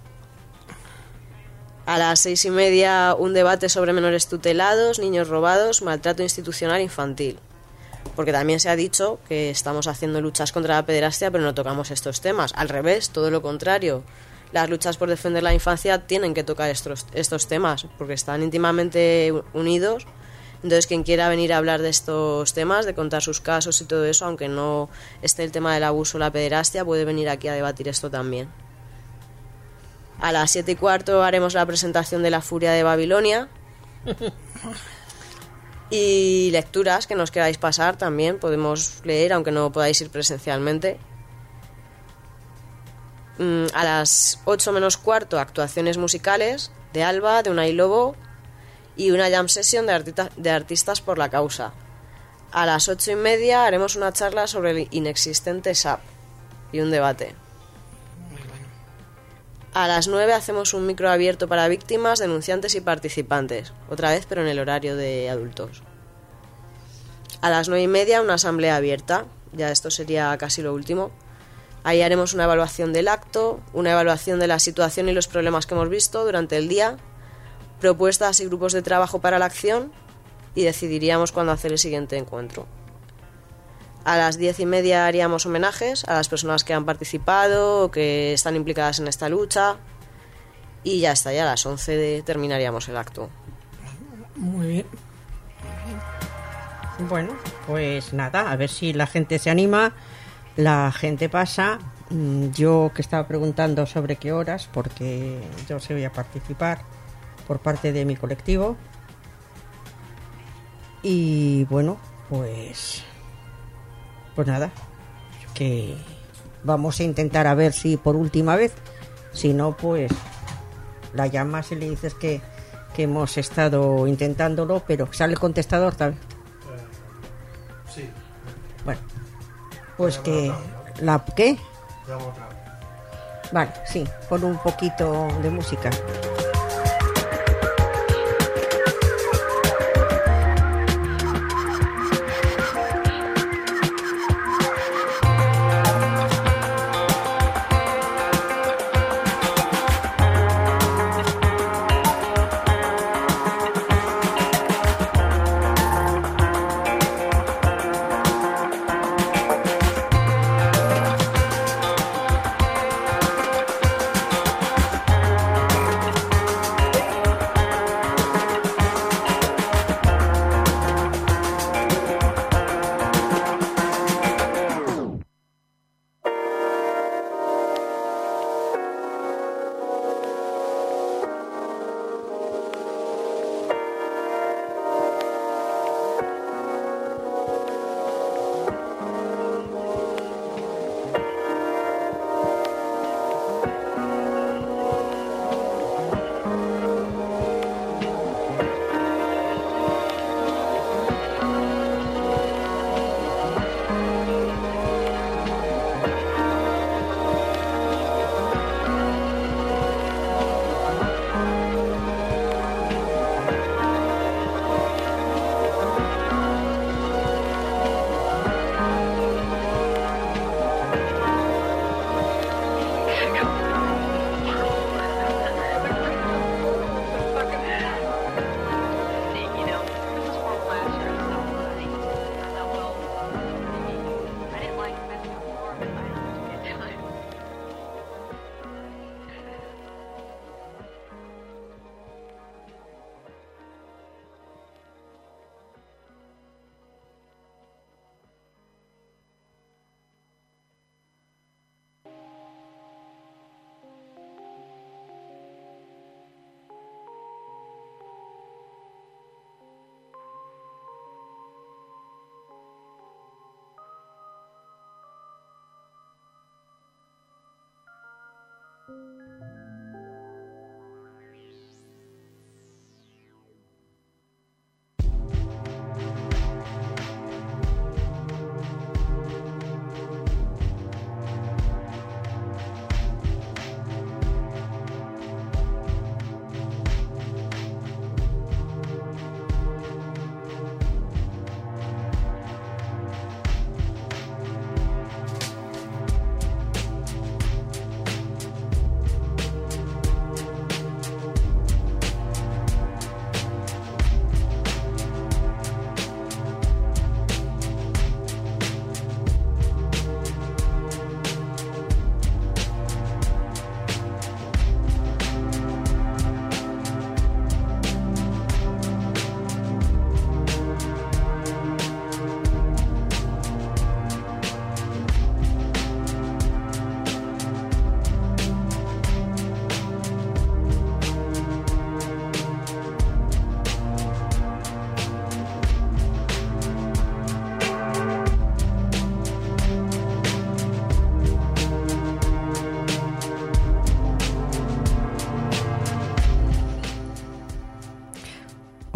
A las seis y media un debate sobre menores tutelados, niños robados, maltrato institucional infantil. Porque también se ha dicho que estamos haciendo luchas contra la pederastia, pero no tocamos estos temas. Al revés, todo lo contrario. Las luchas por defender la infancia tienen que tocar estos, estos temas, porque están íntimamente unidos. Entonces, quien quiera venir a hablar de estos temas, de contar sus casos y todo eso, aunque no esté el tema del abuso o la pederastia, puede venir aquí a debatir esto también. A las siete y cuarto haremos la presentación de La Furia de Babilonia. Y lecturas que nos queráis pasar también, podemos leer, aunque no podáis ir presencialmente. A las ocho menos cuarto, actuaciones musicales de Alba, de Unai Lobo y una jam session de, artista, de artistas por la causa. A las ocho y media haremos una charla sobre el inexistente S A P y un debate. A las nueve hacemos un micro abierto para víctimas, denunciantes y participantes, otra vez pero en el horario de adultos. A las nueve y media una asamblea abierta, ya esto sería casi lo último. Ahí haremos una evaluación del acto, una evaluación de la situación y los problemas que hemos visto durante el día, propuestas y grupos de trabajo para la acción, y decidiríamos cuándo hacer el siguiente encuentro. A las diez y media haríamos homenajes a las personas que han participado o que están implicadas en esta lucha, y ya está, ya a las once de, terminaríamos el acto. Muy bien. Bueno, pues nada, a ver si la gente se anima, la gente pasa. Yo que estaba preguntando sobre qué horas, porque yo sí voy a participar por parte de mi colectivo. Y bueno, pues pues nada, que vamos a intentar a ver si por última vez, si no pues la llamas y le dices que, que hemos estado intentándolo, pero sale el contestador también. Eh, sí. Bueno, pues que la ¿qué? Vale, sí, pon un poquito de música.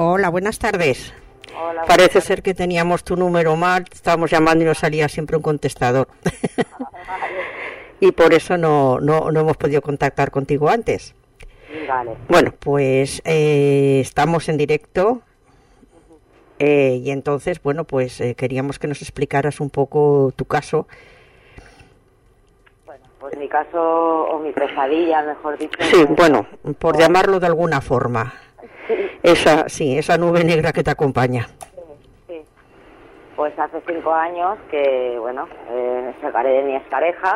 Hola, buenas tardes. Hola, Parece buenas ser que teníamos tu número mal, estábamos llamando y nos salía siempre un contestador. Y por eso no, no, no hemos podido contactar contigo antes. Vale. Bueno, pues eh, estamos en directo eh, y entonces, bueno, pues eh, queríamos que nos explicaras un poco tu caso. Bueno, pues mi caso, o mi pesadilla, mejor dicho. Sí, pues, bueno, por llamarlo de alguna forma. Sí. Esa, sí, esa nube negra que te acompaña. Sí, sí. Pues hace cinco años que, bueno, eh, me separé de mi expareja.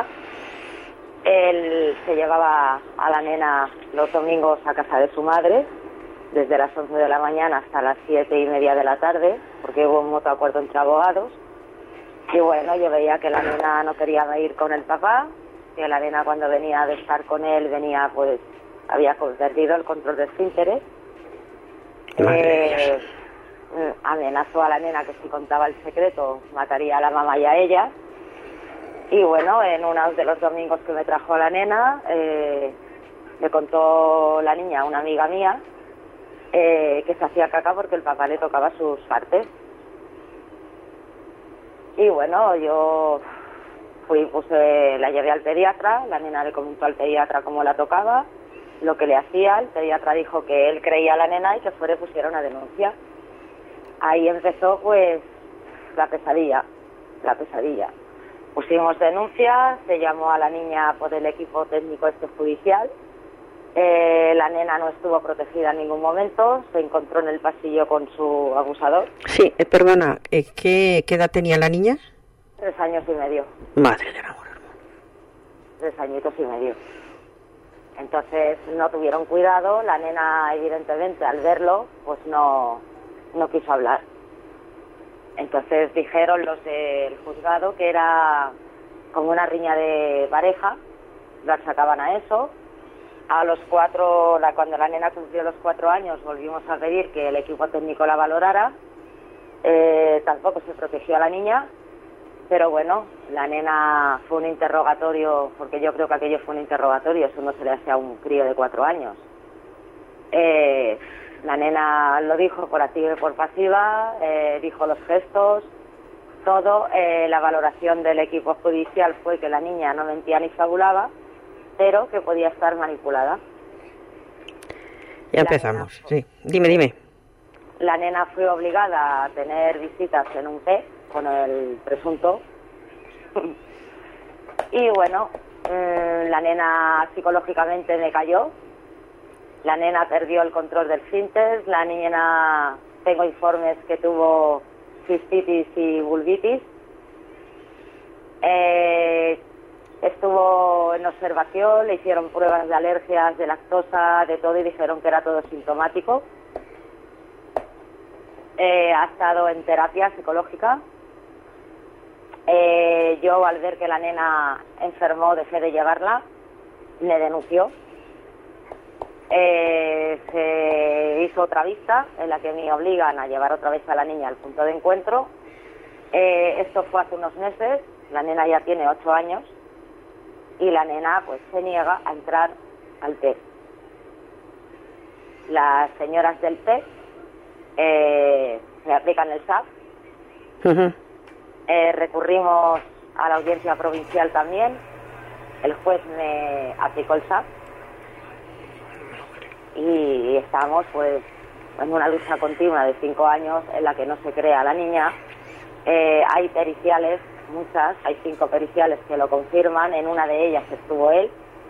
Él se llevaba a la nena los domingos a casa de su madre, desde las once de la mañana hasta las siete y media de la tarde, porque hubo un mutuo acuerdo entre abogados. Y bueno, yo veía que la nena no quería ir con el papá, que la nena cuando venía de estar con él venía, pues, había perdido el control de esfínteres. Eh, amenazó a la nena que si contaba el secreto mataría a la mamá y a ella. Y bueno, en uno de los domingos que me trajo a la nena, eh, le contó la niña a una amiga mía eh, que se hacía caca porque el papá le tocaba sus partes. Y bueno, yo fui, puse, la llevé al pediatra, la nena le comentó al pediatra cómo la tocaba, lo que le hacía. El pediatra dijo que él creía a la nena y que fuera y pusiera una denuncia. Ahí empezó pues la pesadilla, la pesadilla. Pusimos denuncia, se llamó a la niña por el equipo técnico este judicial. Eh, la nena no estuvo protegida en ningún momento, se encontró en el pasillo con su abusador. Sí, eh, perdona, eh, ¿qué, ¿qué edad tenía la niña? Tres años y medio. Madre del amor. Tres añitos y medio. Entonces no tuvieron cuidado, la nena evidentemente al verlo pues no, no quiso hablar. Entonces dijeron los del juzgado que era como una riña de pareja, la sacaban a eso. A los cuatro, la, cuando la nena cumplió los cuatro años, volvimos a pedir que el equipo técnico la valorara. Eh, tampoco se protegió a la niña, pero bueno, la nena fue un interrogatorio, porque yo creo que aquello fue un interrogatorio, eso no se le hace a un crío de cuatro años. Eh, La nena lo dijo por activa y por pasiva, eh, dijo los gestos, todo. Eh, la valoración del equipo judicial fue que la niña no mentía ni fabulaba, pero que podía estar manipulada. Ya empezamos, sí. Dime, dime. La nena fue obligada a tener visitas en un P E con el presunto. Y bueno, eh, la nena psicológicamente me cayó. La nena perdió el control del esfínter, la niña, tengo informes que tuvo cistitis y vulvitis. Eh, estuvo en observación, le hicieron pruebas de alergias, de lactosa, de todo y dijeron que era todo sintomático. Eh, ha estado en terapia psicológica. Eh, yo al ver que la nena enfermó dejé de llevarla, me denunció. Eh, se hizo otra vista en la que me obligan a llevar otra vez a la niña al punto de encuentro. Eh, esto fue hace unos meses, la nena ya tiene ocho años y la nena pues se niega a entrar al P E. Las señoras del P E eh, se aplican el S A P. Uh-huh. Eh, recurrimos a la audiencia provincial también, el juez me aplicó el S A P. Y estamos pues en una lucha continua de cinco años en la que no se crea a la niña. Eh, hay periciales, muchas, hay cinco periciales que lo confirman, en una de ellas estuvo él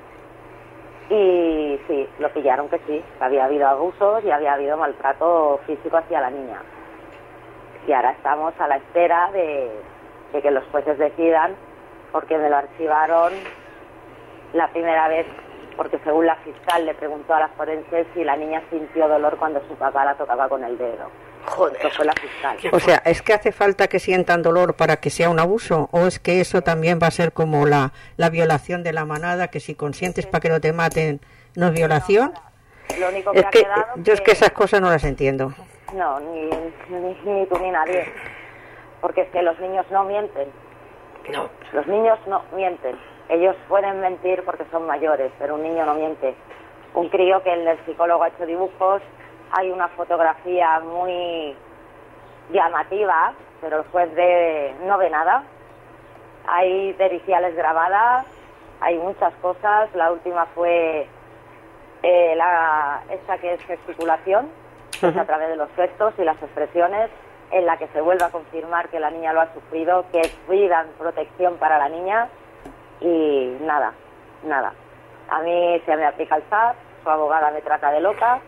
y sí, lo pillaron que sí, que había habido abusos y había habido maltrato físico hacia la niña. Y ahora estamos a la espera de, de que los jueces decidan, porque me lo archivaron la primera vez porque según la fiscal le preguntó a la forense si la niña sintió dolor cuando su papá la tocaba con el dedo. Joder. Eso fue la fiscal. O sea, ¿es que hace falta que sientan dolor para que sea un abuso? ¿O es que eso también va a ser como la, la violación de la manada, que si consientes para que no te maten no es violación? Lo único que es ha que quedado yo es que esas cosas no las entiendo. No, ni, ni, ni tú ni nadie. Porque es que los niños no mienten. No. Los niños no mienten. Ellos pueden mentir porque son mayores, pero un niño no miente. Un crío que el, el psicólogo ha hecho dibujos hay una fotografía muy llamativa, pero el juez de, no ve nada. Hay periciales grabadas, hay muchas cosas. La última fue eh, la, esta que es gesticulación, uh-huh. es a través de los gestos y las expresiones, en la que se vuelve a confirmar que la niña lo ha sufrido, que pidan protección para la niña y nada, nada. A mí se me aplica el S A P, su abogada me trata de loca.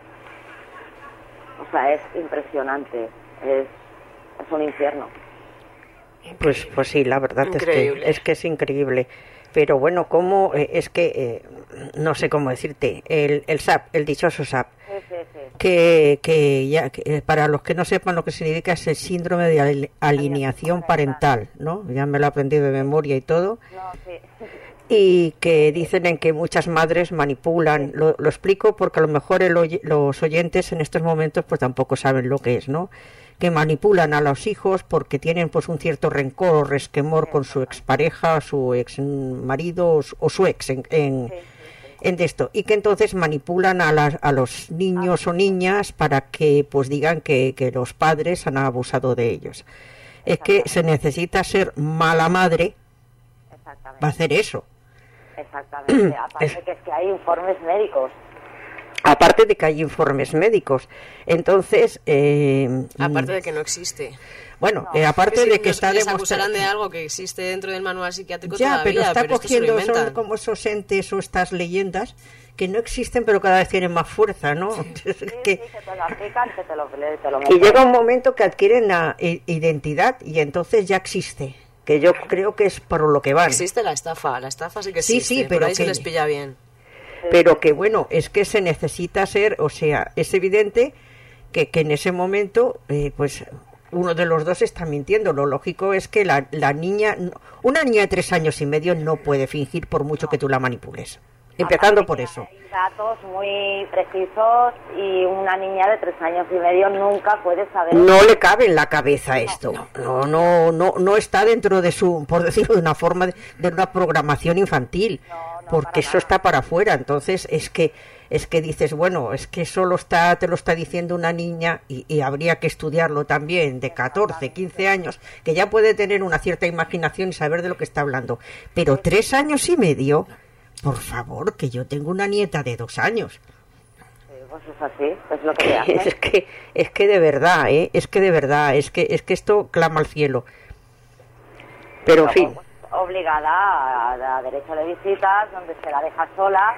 O sea, es impresionante, es, es un infierno. Pues, pues sí, la verdad es que, es que es increíble. Pero bueno, ¿cómo? Eh, es que, eh, no sé cómo decirte, el, el S A P, el dichoso S A P, sí, sí, sí. que, que ya, que, para los que no sepan lo que significa, es el síndrome de alineación parental, ¿no? Ya me lo he aprendido de memoria y todo. No, sí. Y que dicen en que muchas madres manipulan, lo, lo explico porque a lo mejor el oy- los oyentes en estos momentos pues tampoco saben lo que es, ¿no? Que manipulan a los hijos porque tienen pues un cierto rencor o resquemor con su expareja, su ex marido o su, o su ex en, en, en esto, y que entonces manipulan a, las, a los niños o niñas para que pues digan que, que los padres han abusado de ellos. Es que se necesita ser mala madre para hacer eso. Exactamente, aparte que es que hay informes médicos. Aparte de que hay informes médicos. Entonces... Eh, aparte de que no existe. Bueno, no. eh, aparte sí, de que nos, está demostrado... acusarán de algo que existe dentro del manual psiquiátrico ya, todavía, pero está pero cogiendo son como esos entes o estas leyendas que no existen, pero cada vez tienen más fuerza, ¿no? Sí, que... sí, que te lo aplican, que te lo, te lo meten. Y llega un momento que adquieren la identidad y entonces ya existe. Que yo creo que es por lo que van. Existe la estafa, la estafa sí que existe, sí, sí, pero por ahí que, se les pilla bien. Pero que bueno, es que se necesita ser, o sea, es evidente que, que en ese momento, eh, pues uno de los dos está mintiendo. Lo lógico es que la, la niña, una niña de tres años y medio no puede fingir por mucho no. que tú la manipules. Empezando por eso. Hay datos muy precisos y una niña de tres años y medio nunca puede saber. No le cabe en la cabeza esto. No, no, no, no está dentro de su, por decirlo de una forma, de, de una programación infantil, no, no, porque eso nada. Está para afuera. Entonces es que es que dices, bueno, es que solo está, te lo está diciendo una niña y, y habría que estudiarlo también de catorce, quince años, que ya puede tener una cierta imaginación y saber de lo que está hablando. Pero tres años y medio. Por favor, que yo tengo una nieta de dos años. Sí, pues es así, es lo que te hace. Es que, es que de verdad, ¿eh? Es que de verdad, es que, es que esto clama al cielo. Pero en fin. Obligada a, a derecho de visitas, donde se la deja sola,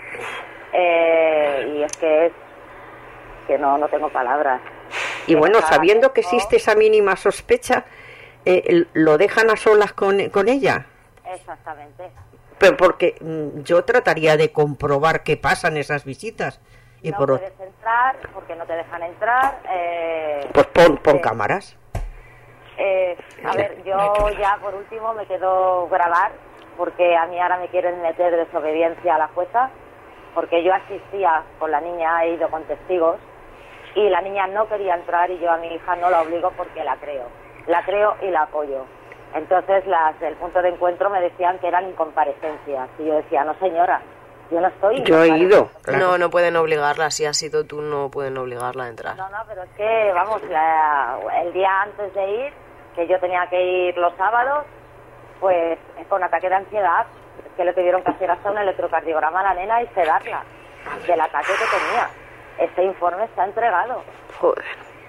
eh, y es que es que no, no tengo palabras. Y bueno, sabiendo que existe esa mínima sospecha, eh, ¿lo dejan a solas con, con ella? Exactamente. Pero porque mm, yo trataría de comprobar qué pasa en esas visitas. Y no por... puedes entrar porque no te dejan entrar. Eh, pues pon, pon eh, cámaras. Eh, a ver, yo ya por último me quedo grabar porque a mí ahora me quieren meter desobediencia a la jueza, porque yo asistía con la niña, he ido con testigos y la niña no quería entrar y yo a mi hija no la obligo porque la creo. La creo y la apoyo. Entonces las del punto de encuentro me decían que eran incomparecencias y yo decía, no señora, yo no estoy. Yo he ido. Claro. No, no pueden obligarla, si has sido tú no pueden obligarla a entrar. No, no, pero es que, vamos, la, el día antes de ir, que yo tenía que ir los sábados, pues con ataque de ansiedad, es que le tuvieron que hacer hasta un electrocardiograma a la nena y sedarla del ataque que tenía. Este informe está entregado. Joder.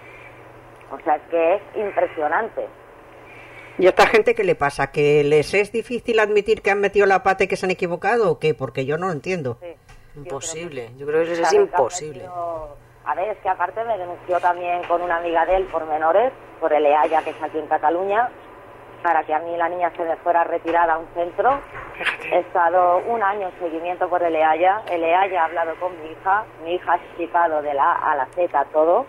O sea, es que es impresionante. ¿Y a esta gente qué le pasa? ¿Que les es difícil admitir que han metido la pata y que se han equivocado o qué? Porque yo no lo entiendo. Sí, imposible, yo creo que, yo creo que es imposible. Metido... A ver, es que aparte me denunció también con una amiga de él por menores, por el E A Y A, que es aquí en Cataluña, para que a mí la niña se me fuera retirada a un centro. He estado un año en seguimiento por el E A Y A. El E A Y A ha hablado con mi hija, mi hija ha explicado de la A a la Z todo.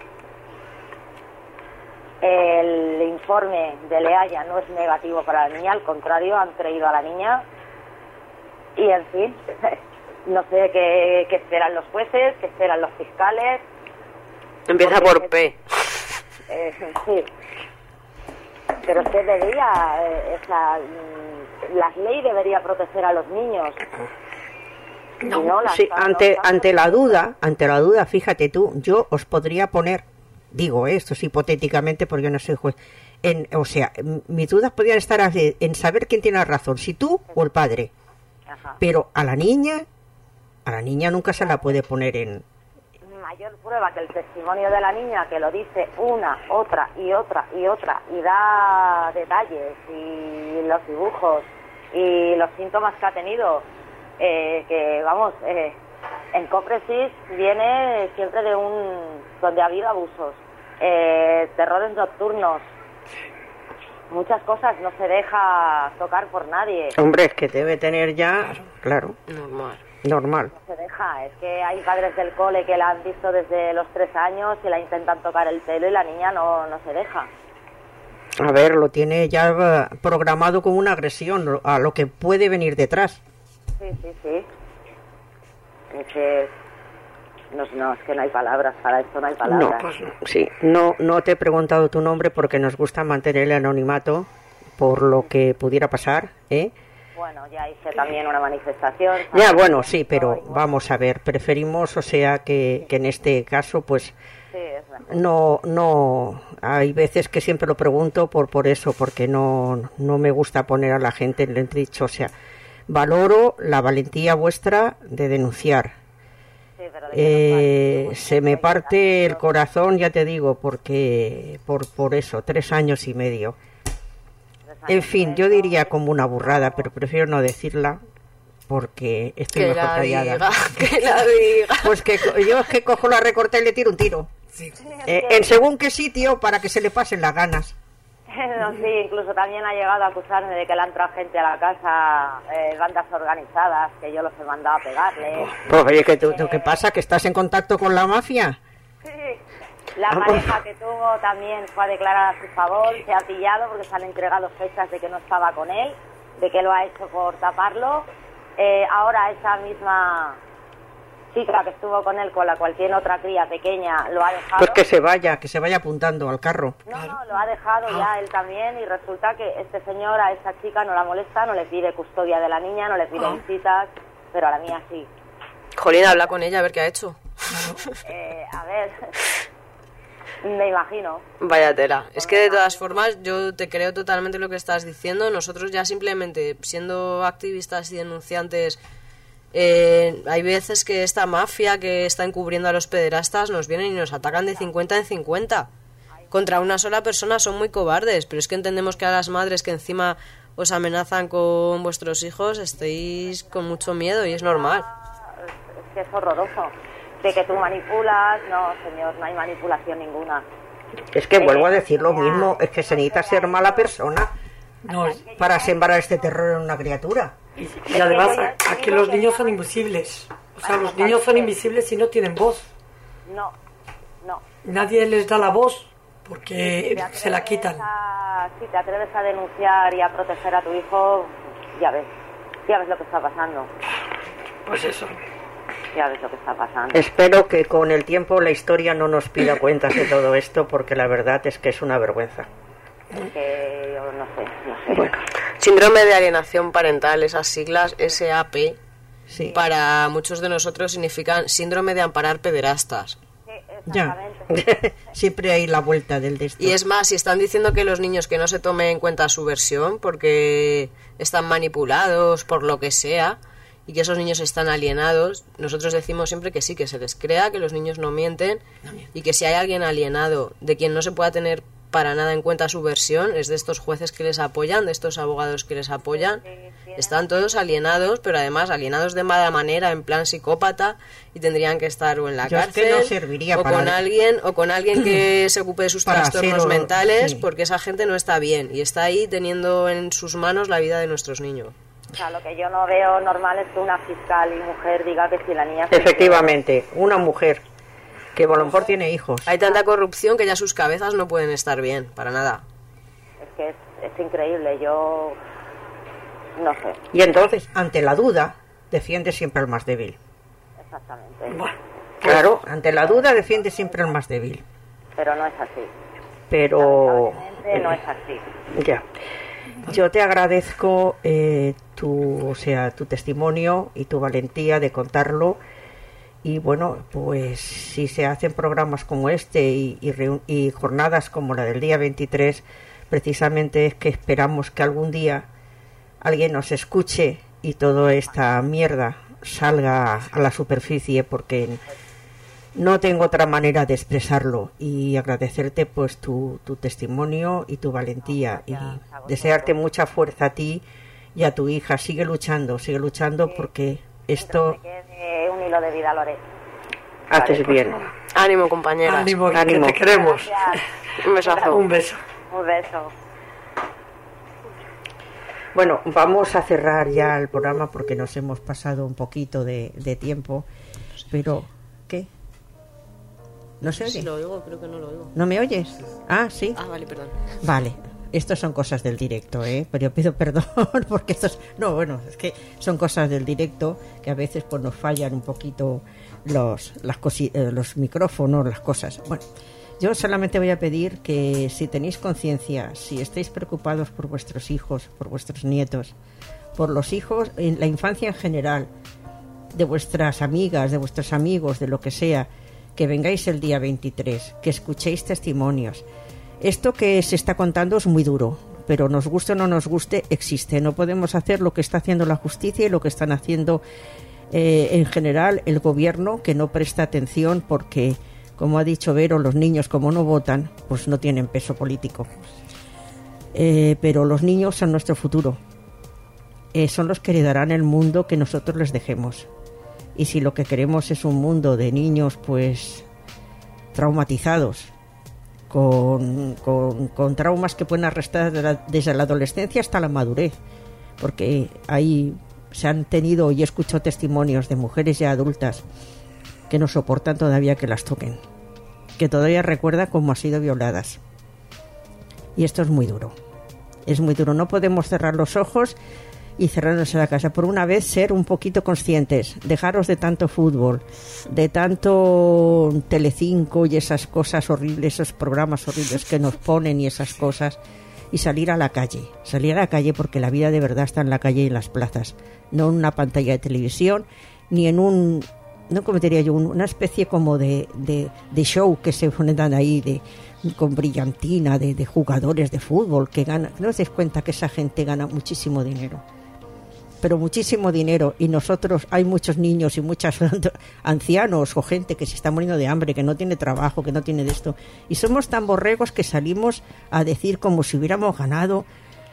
El informe del E A Y A no es negativo para la niña, al contrario, han creído a la niña. Y en fin, no sé qué, qué esperan los jueces, qué esperan los fiscales. Empieza por P. Eh, sí. Pero es que debería, eh, esa, la ley debería proteger a los niños. No, Y no, las Sí, cosas ante, no están ante la duda, ante la duda, fíjate tú, yo os podría poner, digo esto es hipotéticamente porque yo no soy juez, en, o sea, m- mis dudas podrían estar así, en saber quién tiene la razón, si tú o el padre. Ajá. Pero a la niña, a la niña nunca se la puede poner en... Mayor prueba que el testimonio de la niña, que lo dice una, otra y otra y otra, y da detalles y los dibujos y los síntomas que ha tenido, eh, que vamos, eh, en Cofresis viene siempre de un donde ha habido abusos, eh, terrores nocturnos, muchas cosas, no se deja tocar por nadie. Hombre, es que debe tener ya, claro, Normal. normal. No se deja, es que hay padres del cole que la han visto desde los tres años y la intentan tocar el pelo y la niña no, no se deja. A ver, lo tiene ya eh, programado como una agresión lo- a lo que puede venir detrás. Sí, sí, sí. Es que... No, no, es que no hay palabras, para esto no hay No, palabras. pues sí, no, no te he preguntado tu nombre porque nos gusta mantener el anonimato por lo que pudiera pasar, ¿eh? Bueno, ya hice también una manifestación. Ya, bueno, sí, pero vamos a ver, preferimos, o sea, que, que en este caso, pues, Sí, es verdad. no, no, hay veces que siempre lo pregunto por, por eso, porque no, no me gusta poner a la gente en el entredicho, o sea, valoro la valentía vuestra de denunciar. Sí, pero de Eh, se me parte el corazón, ya te digo, porque por, por eso, tres años y medio. En fin, yo diría como una burrada, pero prefiero no decirla porque estoy Que mejor la callada. diga, que la diga. Pues que co- yo es que cojo la recorta y le tiro un tiro. Eh, en según qué sitio para que se le pasen las ganas. No, sí, incluso también ha llegado a acusarme de que le han traído gente a la casa, eh, bandas organizadas, que yo los he mandado a pegarle. Pues oye, ¿qué, tú- tú- ¿qué pasa? ¿Que estás en contacto con la mafia? La Ah, pareja que tuvo también fue a declarar a su favor, se ha pillado porque se han entregado fechas de que no estaba con él, de que lo ha hecho por taparlo. Eh, ahora esa misma chica que estuvo con él, con la cualquier otra cría pequeña, lo ha dejado. Pues que se vaya, que se vaya apuntando al carro. No, no, lo ha dejado ya él también y resulta que este señor a esta chica no la molesta, no le pide custodia de la niña, no le pide visitas, pero a la mía sí. Jolín, habla con ella a ver qué ha hecho. Eh, a ver, me imagino. Vaya tela. Es que de todas formas yo te creo totalmente lo que estás diciendo. Nosotros ya simplemente siendo activistas y denunciantes, eh, hay veces que esta mafia que está encubriendo a los pederastas nos vienen y nos atacan de cincuenta en cincuenta. Contra una sola persona son muy cobardes, pero es que entendemos que a las madres que encima os amenazan con vuestros hijos estéis con mucho miedo y es normal. Es que es horroroso. De que tú manipulas, no, señor, no hay manipulación ninguna. Es que vuelvo a decir lo mismo, es que se necesita ser mala persona No, es- para sembrar este terror en una criatura. y además a- aquí los niños son invisibles. O sea, los niños son invisibles y no tienen voz. No, no. Nadie les da la voz porque Si te se la atreves quitan. a- si te atreves a denunciar y a proteger a tu hijo, ya ves, ya ves lo que está pasando. Pues eso. Ya ves lo que está pasando. Espero que con el tiempo la historia no nos pida cuentas de todo esto, porque la verdad es que es una vergüenza. Es que yo no sé, no sé. Síndrome de alienación parental, esas siglas S A P, Sí. para muchos de nosotros significan síndrome de amparar pederastas. Ya. Siempre hay la vuelta del destino. Y es más, si están diciendo que los niños que no se tome en cuenta su versión porque están manipulados por lo que sea y que esos niños están alienados, nosotros decimos siempre que sí, que se les crea, que los niños no mienten y que si hay alguien alienado de quien no se pueda tener para nada en cuenta su versión, es de estos jueces que les apoyan, de estos abogados que les apoyan. Están todos alienados, pero además alienados de mala manera, en plan psicópata, y tendrían que estar o en la Yo es que cárcel no serviría o para- con alguien o con alguien que se ocupe de sus Para trastornos hacer o- mentales, sí. porque esa gente no está bien y está ahí teniendo en sus manos la vida de nuestros niños. O sea, lo que yo no veo normal es que una fiscal y mujer diga que si la niña... se Efectivamente, una mujer que a lo mejor tiene hijos. Hay tanta corrupción que ya sus cabezas no pueden estar bien, para nada. Es que es, es increíble, yo... No sé, Y entonces, ante la duda, defiende siempre al más débil. exactamente. Claro, ante la duda defiende siempre al más débil. Pero no es así. Pero... Lamentablemente no es así. Ya. Yo te agradezco eh, tu, o sea, tu testimonio y tu valentía de contarlo. Y bueno, pues si se hacen programas como este y, y, reun- y jornadas como la del día veintitrés, precisamente es que esperamos que algún día alguien nos escuche y toda esta mierda salga a la superficie, porque no tengo otra manera de expresarlo. Y agradecerte pues tu, tu testimonio y tu valentía, y desearte mucha fuerza a ti y a tu hija. Sigue luchando, sigue luchando, porque esto... Un hilo de vida lo haré. Haces bien. Ánimo, compañeras. Ánimo, que Ánimo. te queremos. Un besazo. Un beso. Un beso. Bueno, vamos a cerrar ya el programa porque nos hemos pasado un poquito de, de tiempo. Pero, ¿qué? ¿No se oye? Sí, lo oigo, creo que no lo oigo. ¿No me oyes? Ah, sí. Ah, vale, perdón. Vale. Estos son cosas del directo, ¿eh? Pero yo pido perdón porque estos... No, bueno, es que son cosas del directo que a veces pues nos fallan un poquito los, las cosi- eh, los micrófonos, las cosas. Bueno, yo solamente voy a pedir que si tenéis conciencia, si estáis preocupados por vuestros hijos, por vuestros nietos, por los hijos, en la infancia en general, de vuestras amigas, de vuestros amigos, de lo que sea, que vengáis el día veintitrés, que escuchéis testimonios. Esto que se está contando es muy duro, pero nos guste o no nos guste, existe. No podemos hacer lo que está haciendo la justicia y lo que están haciendo eh, en general el gobierno, que no presta atención porque, como ha dicho Vero, los niños como no votan, pues no tienen peso político. Eh, pero los niños son nuestro futuro. Eh, son los que heredarán el mundo que nosotros les dejemos. Y si lo que queremos es un mundo de niños pues traumatizados, Con, con, con traumas que pueden arrastrar de la, desde la adolescencia hasta la madurez, porque ahí se han tenido y he escuchado testimonios de mujeres ya adultas que no soportan todavía que las toquen, que todavía recuerdan cómo han sido violadas, y esto es muy duro, es muy duro. No podemos cerrar los ojos y cerrarnos en la casa. Por una vez ser un poquito conscientes, dejaros de tanto fútbol, de tanto Telecinco y esas cosas horribles, esos programas horribles que nos ponen y esas cosas, y salir a la calle, salir a la calle, porque la vida de verdad está en la calle y en las plazas, no en una pantalla de televisión, ni en un, no como diría yo, una especie como de, de, de show que se ponen ahí de con brillantina de, de jugadores de fútbol que ganan. ¿No os dais cuenta que esa gente gana muchísimo dinero? Pero muchísimo dinero, y nosotros, hay muchos niños y muchos ancianos o gente que se está muriendo de hambre, que no tiene trabajo, que no tiene de esto, y somos tan borregos que salimos a decir como si hubiéramos ganado,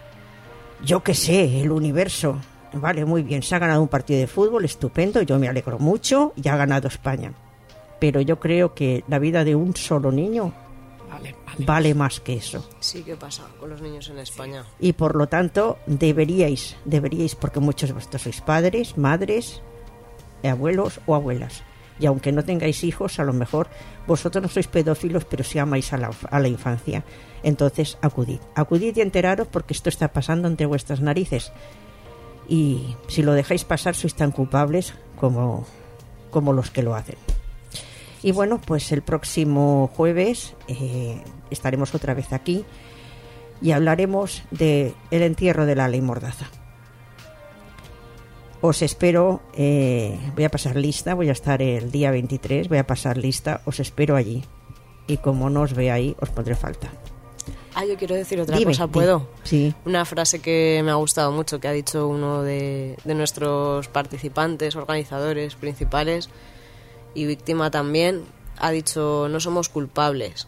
yo qué sé, el universo. Vale, muy bien, se ha ganado un partido de fútbol, estupendo, yo me alegro mucho, y ha ganado España, pero yo creo que la vida de un solo niño Vale, vale. vale más que eso. Sí, ¿qué pasa con los niños en España? Y por lo tanto deberíais, deberíais, porque muchos de vosotros sois padres, madres, abuelos o abuelas, y aunque no tengáis hijos, a lo mejor vosotros no sois pedófilos, pero sí amáis a la, a la infancia. Entonces acudid, acudid y enteraros, porque esto está pasando entre vuestras narices, y si lo dejáis pasar sois tan culpables como, como los que lo hacen. Y bueno, pues el próximo jueves eh, estaremos otra vez aquí y hablaremos de el entierro de la Ley Mordaza. Os espero, eh, voy a pasar lista, voy a estar el día veintitrés, voy a pasar lista, os espero allí. Y como no os vea ahí, os pondré falta. Ah, yo quiero decir otra Dime, cosa, di- ¿puedo? Sí. Una frase que me ha gustado mucho, que ha dicho uno de, de nuestros participantes, organizadores principales y víctima también, ha dicho: no somos culpables.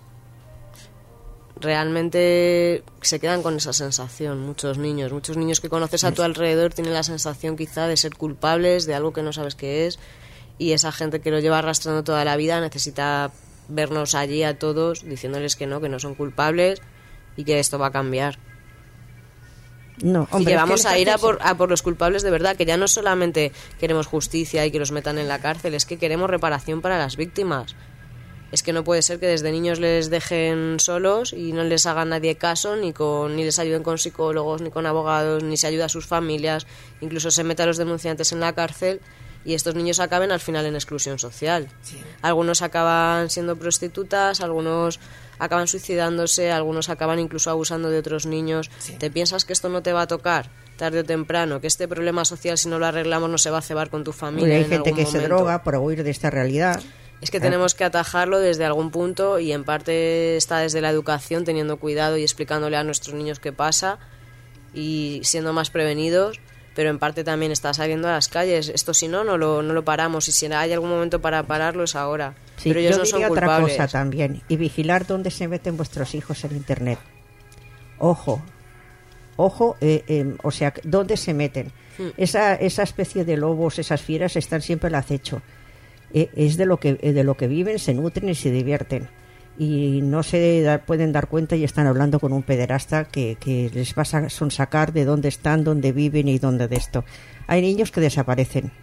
Realmente se quedan con esa sensación muchos niños. Muchos niños que conoces a tu alrededor tienen la sensación quizá de ser culpables de algo que no sabes qué es, y esa gente que lo lleva arrastrando toda la vida necesita vernos allí a todos diciéndoles que no, que no son culpables y que esto va a cambiar. No, Y hombre, que es vamos les a ir a haces- por, a por los culpables de verdad, que ya no solamente queremos justicia y que los metan en la cárcel, es que queremos reparación para las víctimas. Es que no puede ser que desde niños les dejen solos y no les haga nadie caso, ni con ni les ayuden con psicólogos, ni con abogados, ni se ayuda a sus familias, incluso se meta a los denunciantes en la cárcel y estos niños acaben al final en exclusión social. Sí. Algunos acaban siendo prostitutas, algunos acaban suicidándose, algunos acaban incluso abusando de otros niños. Sí. ¿Te piensas que esto no te va a tocar tarde o temprano? Que este problema social, si no lo arreglamos, no se va a cebar con tu familia. Pues hay en gente algún que momento. se droga por huir de esta realidad. Es que tenemos que atajarlo desde algún punto y en parte está desde la educación, teniendo cuidado y explicándole a nuestros niños qué pasa y siendo más prevenidos, pero en parte también está saliendo a las calles. Esto si no, no lo, no lo paramos y si hay algún momento para pararlo es ahora. Sí, pero ellos yo no son diría otra culpables. cosa también, y vigilar dónde se meten vuestros hijos en Internet. Ojo, ojo, eh, eh, o sea, dónde se meten. Hmm. Esa, esa especie de lobos, esas fieras están siempre al acecho. Es de lo que de lo que viven, se nutren y se divierten y no se da, pueden dar cuenta y están hablando con un pederasta que, que les va a sonsacar de dónde están, dónde viven y dónde de esto. Hay niños que desaparecen.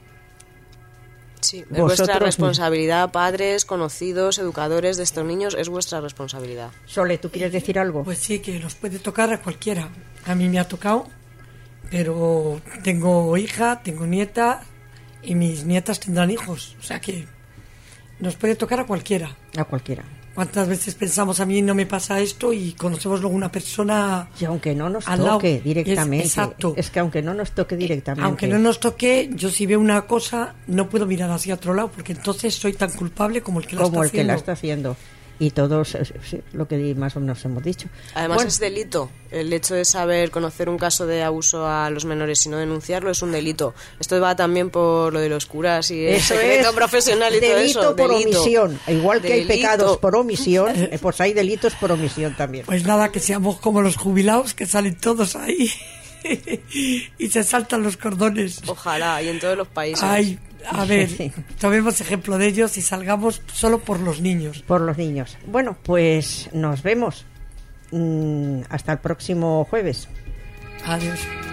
Sí, es vuestra responsabilidad, padres, conocidos, educadores de estos niños, es vuestra responsabilidad. Sole, ¿tú quieres decir algo? Pues sí, que los puede tocar a cualquiera. A mí me ha tocado, pero tengo hija, tengo nieta y mis nietas tendrán hijos, o sea que nos puede tocar a cualquiera. A cualquiera. ¿Cuántas veces pensamos a mí no me pasa esto y conocemos luego una persona y aunque no nos al toque lado, directamente, es, exacto. Es que aunque no nos toque directamente, aunque no nos toque, yo si veo una cosa no puedo mirar hacia otro lado porque entonces soy tan culpable como el que la como está el haciendo. que la está haciendo. Y todos, sí, lo que más o menos hemos dicho. Además bueno, es delito. El hecho de saber conocer un caso de abuso a los menores y no denunciarlo es un delito. Esto va también por lo de los curas y el secreto profesional y todo eso. Delito por delito. omisión. Igual que delito. hay pecados por omisión, pues hay delitos por omisión también. Pues nada, que seamos como los jubilados que salen todos ahí y se saltan los cordones. Ojalá, y en todos los países. Ay, a ver, tomemos ejemplo de ellos y salgamos solo por los niños. Por los niños. Bueno, pues nos vemos. Mm, hasta el próximo jueves. Adiós.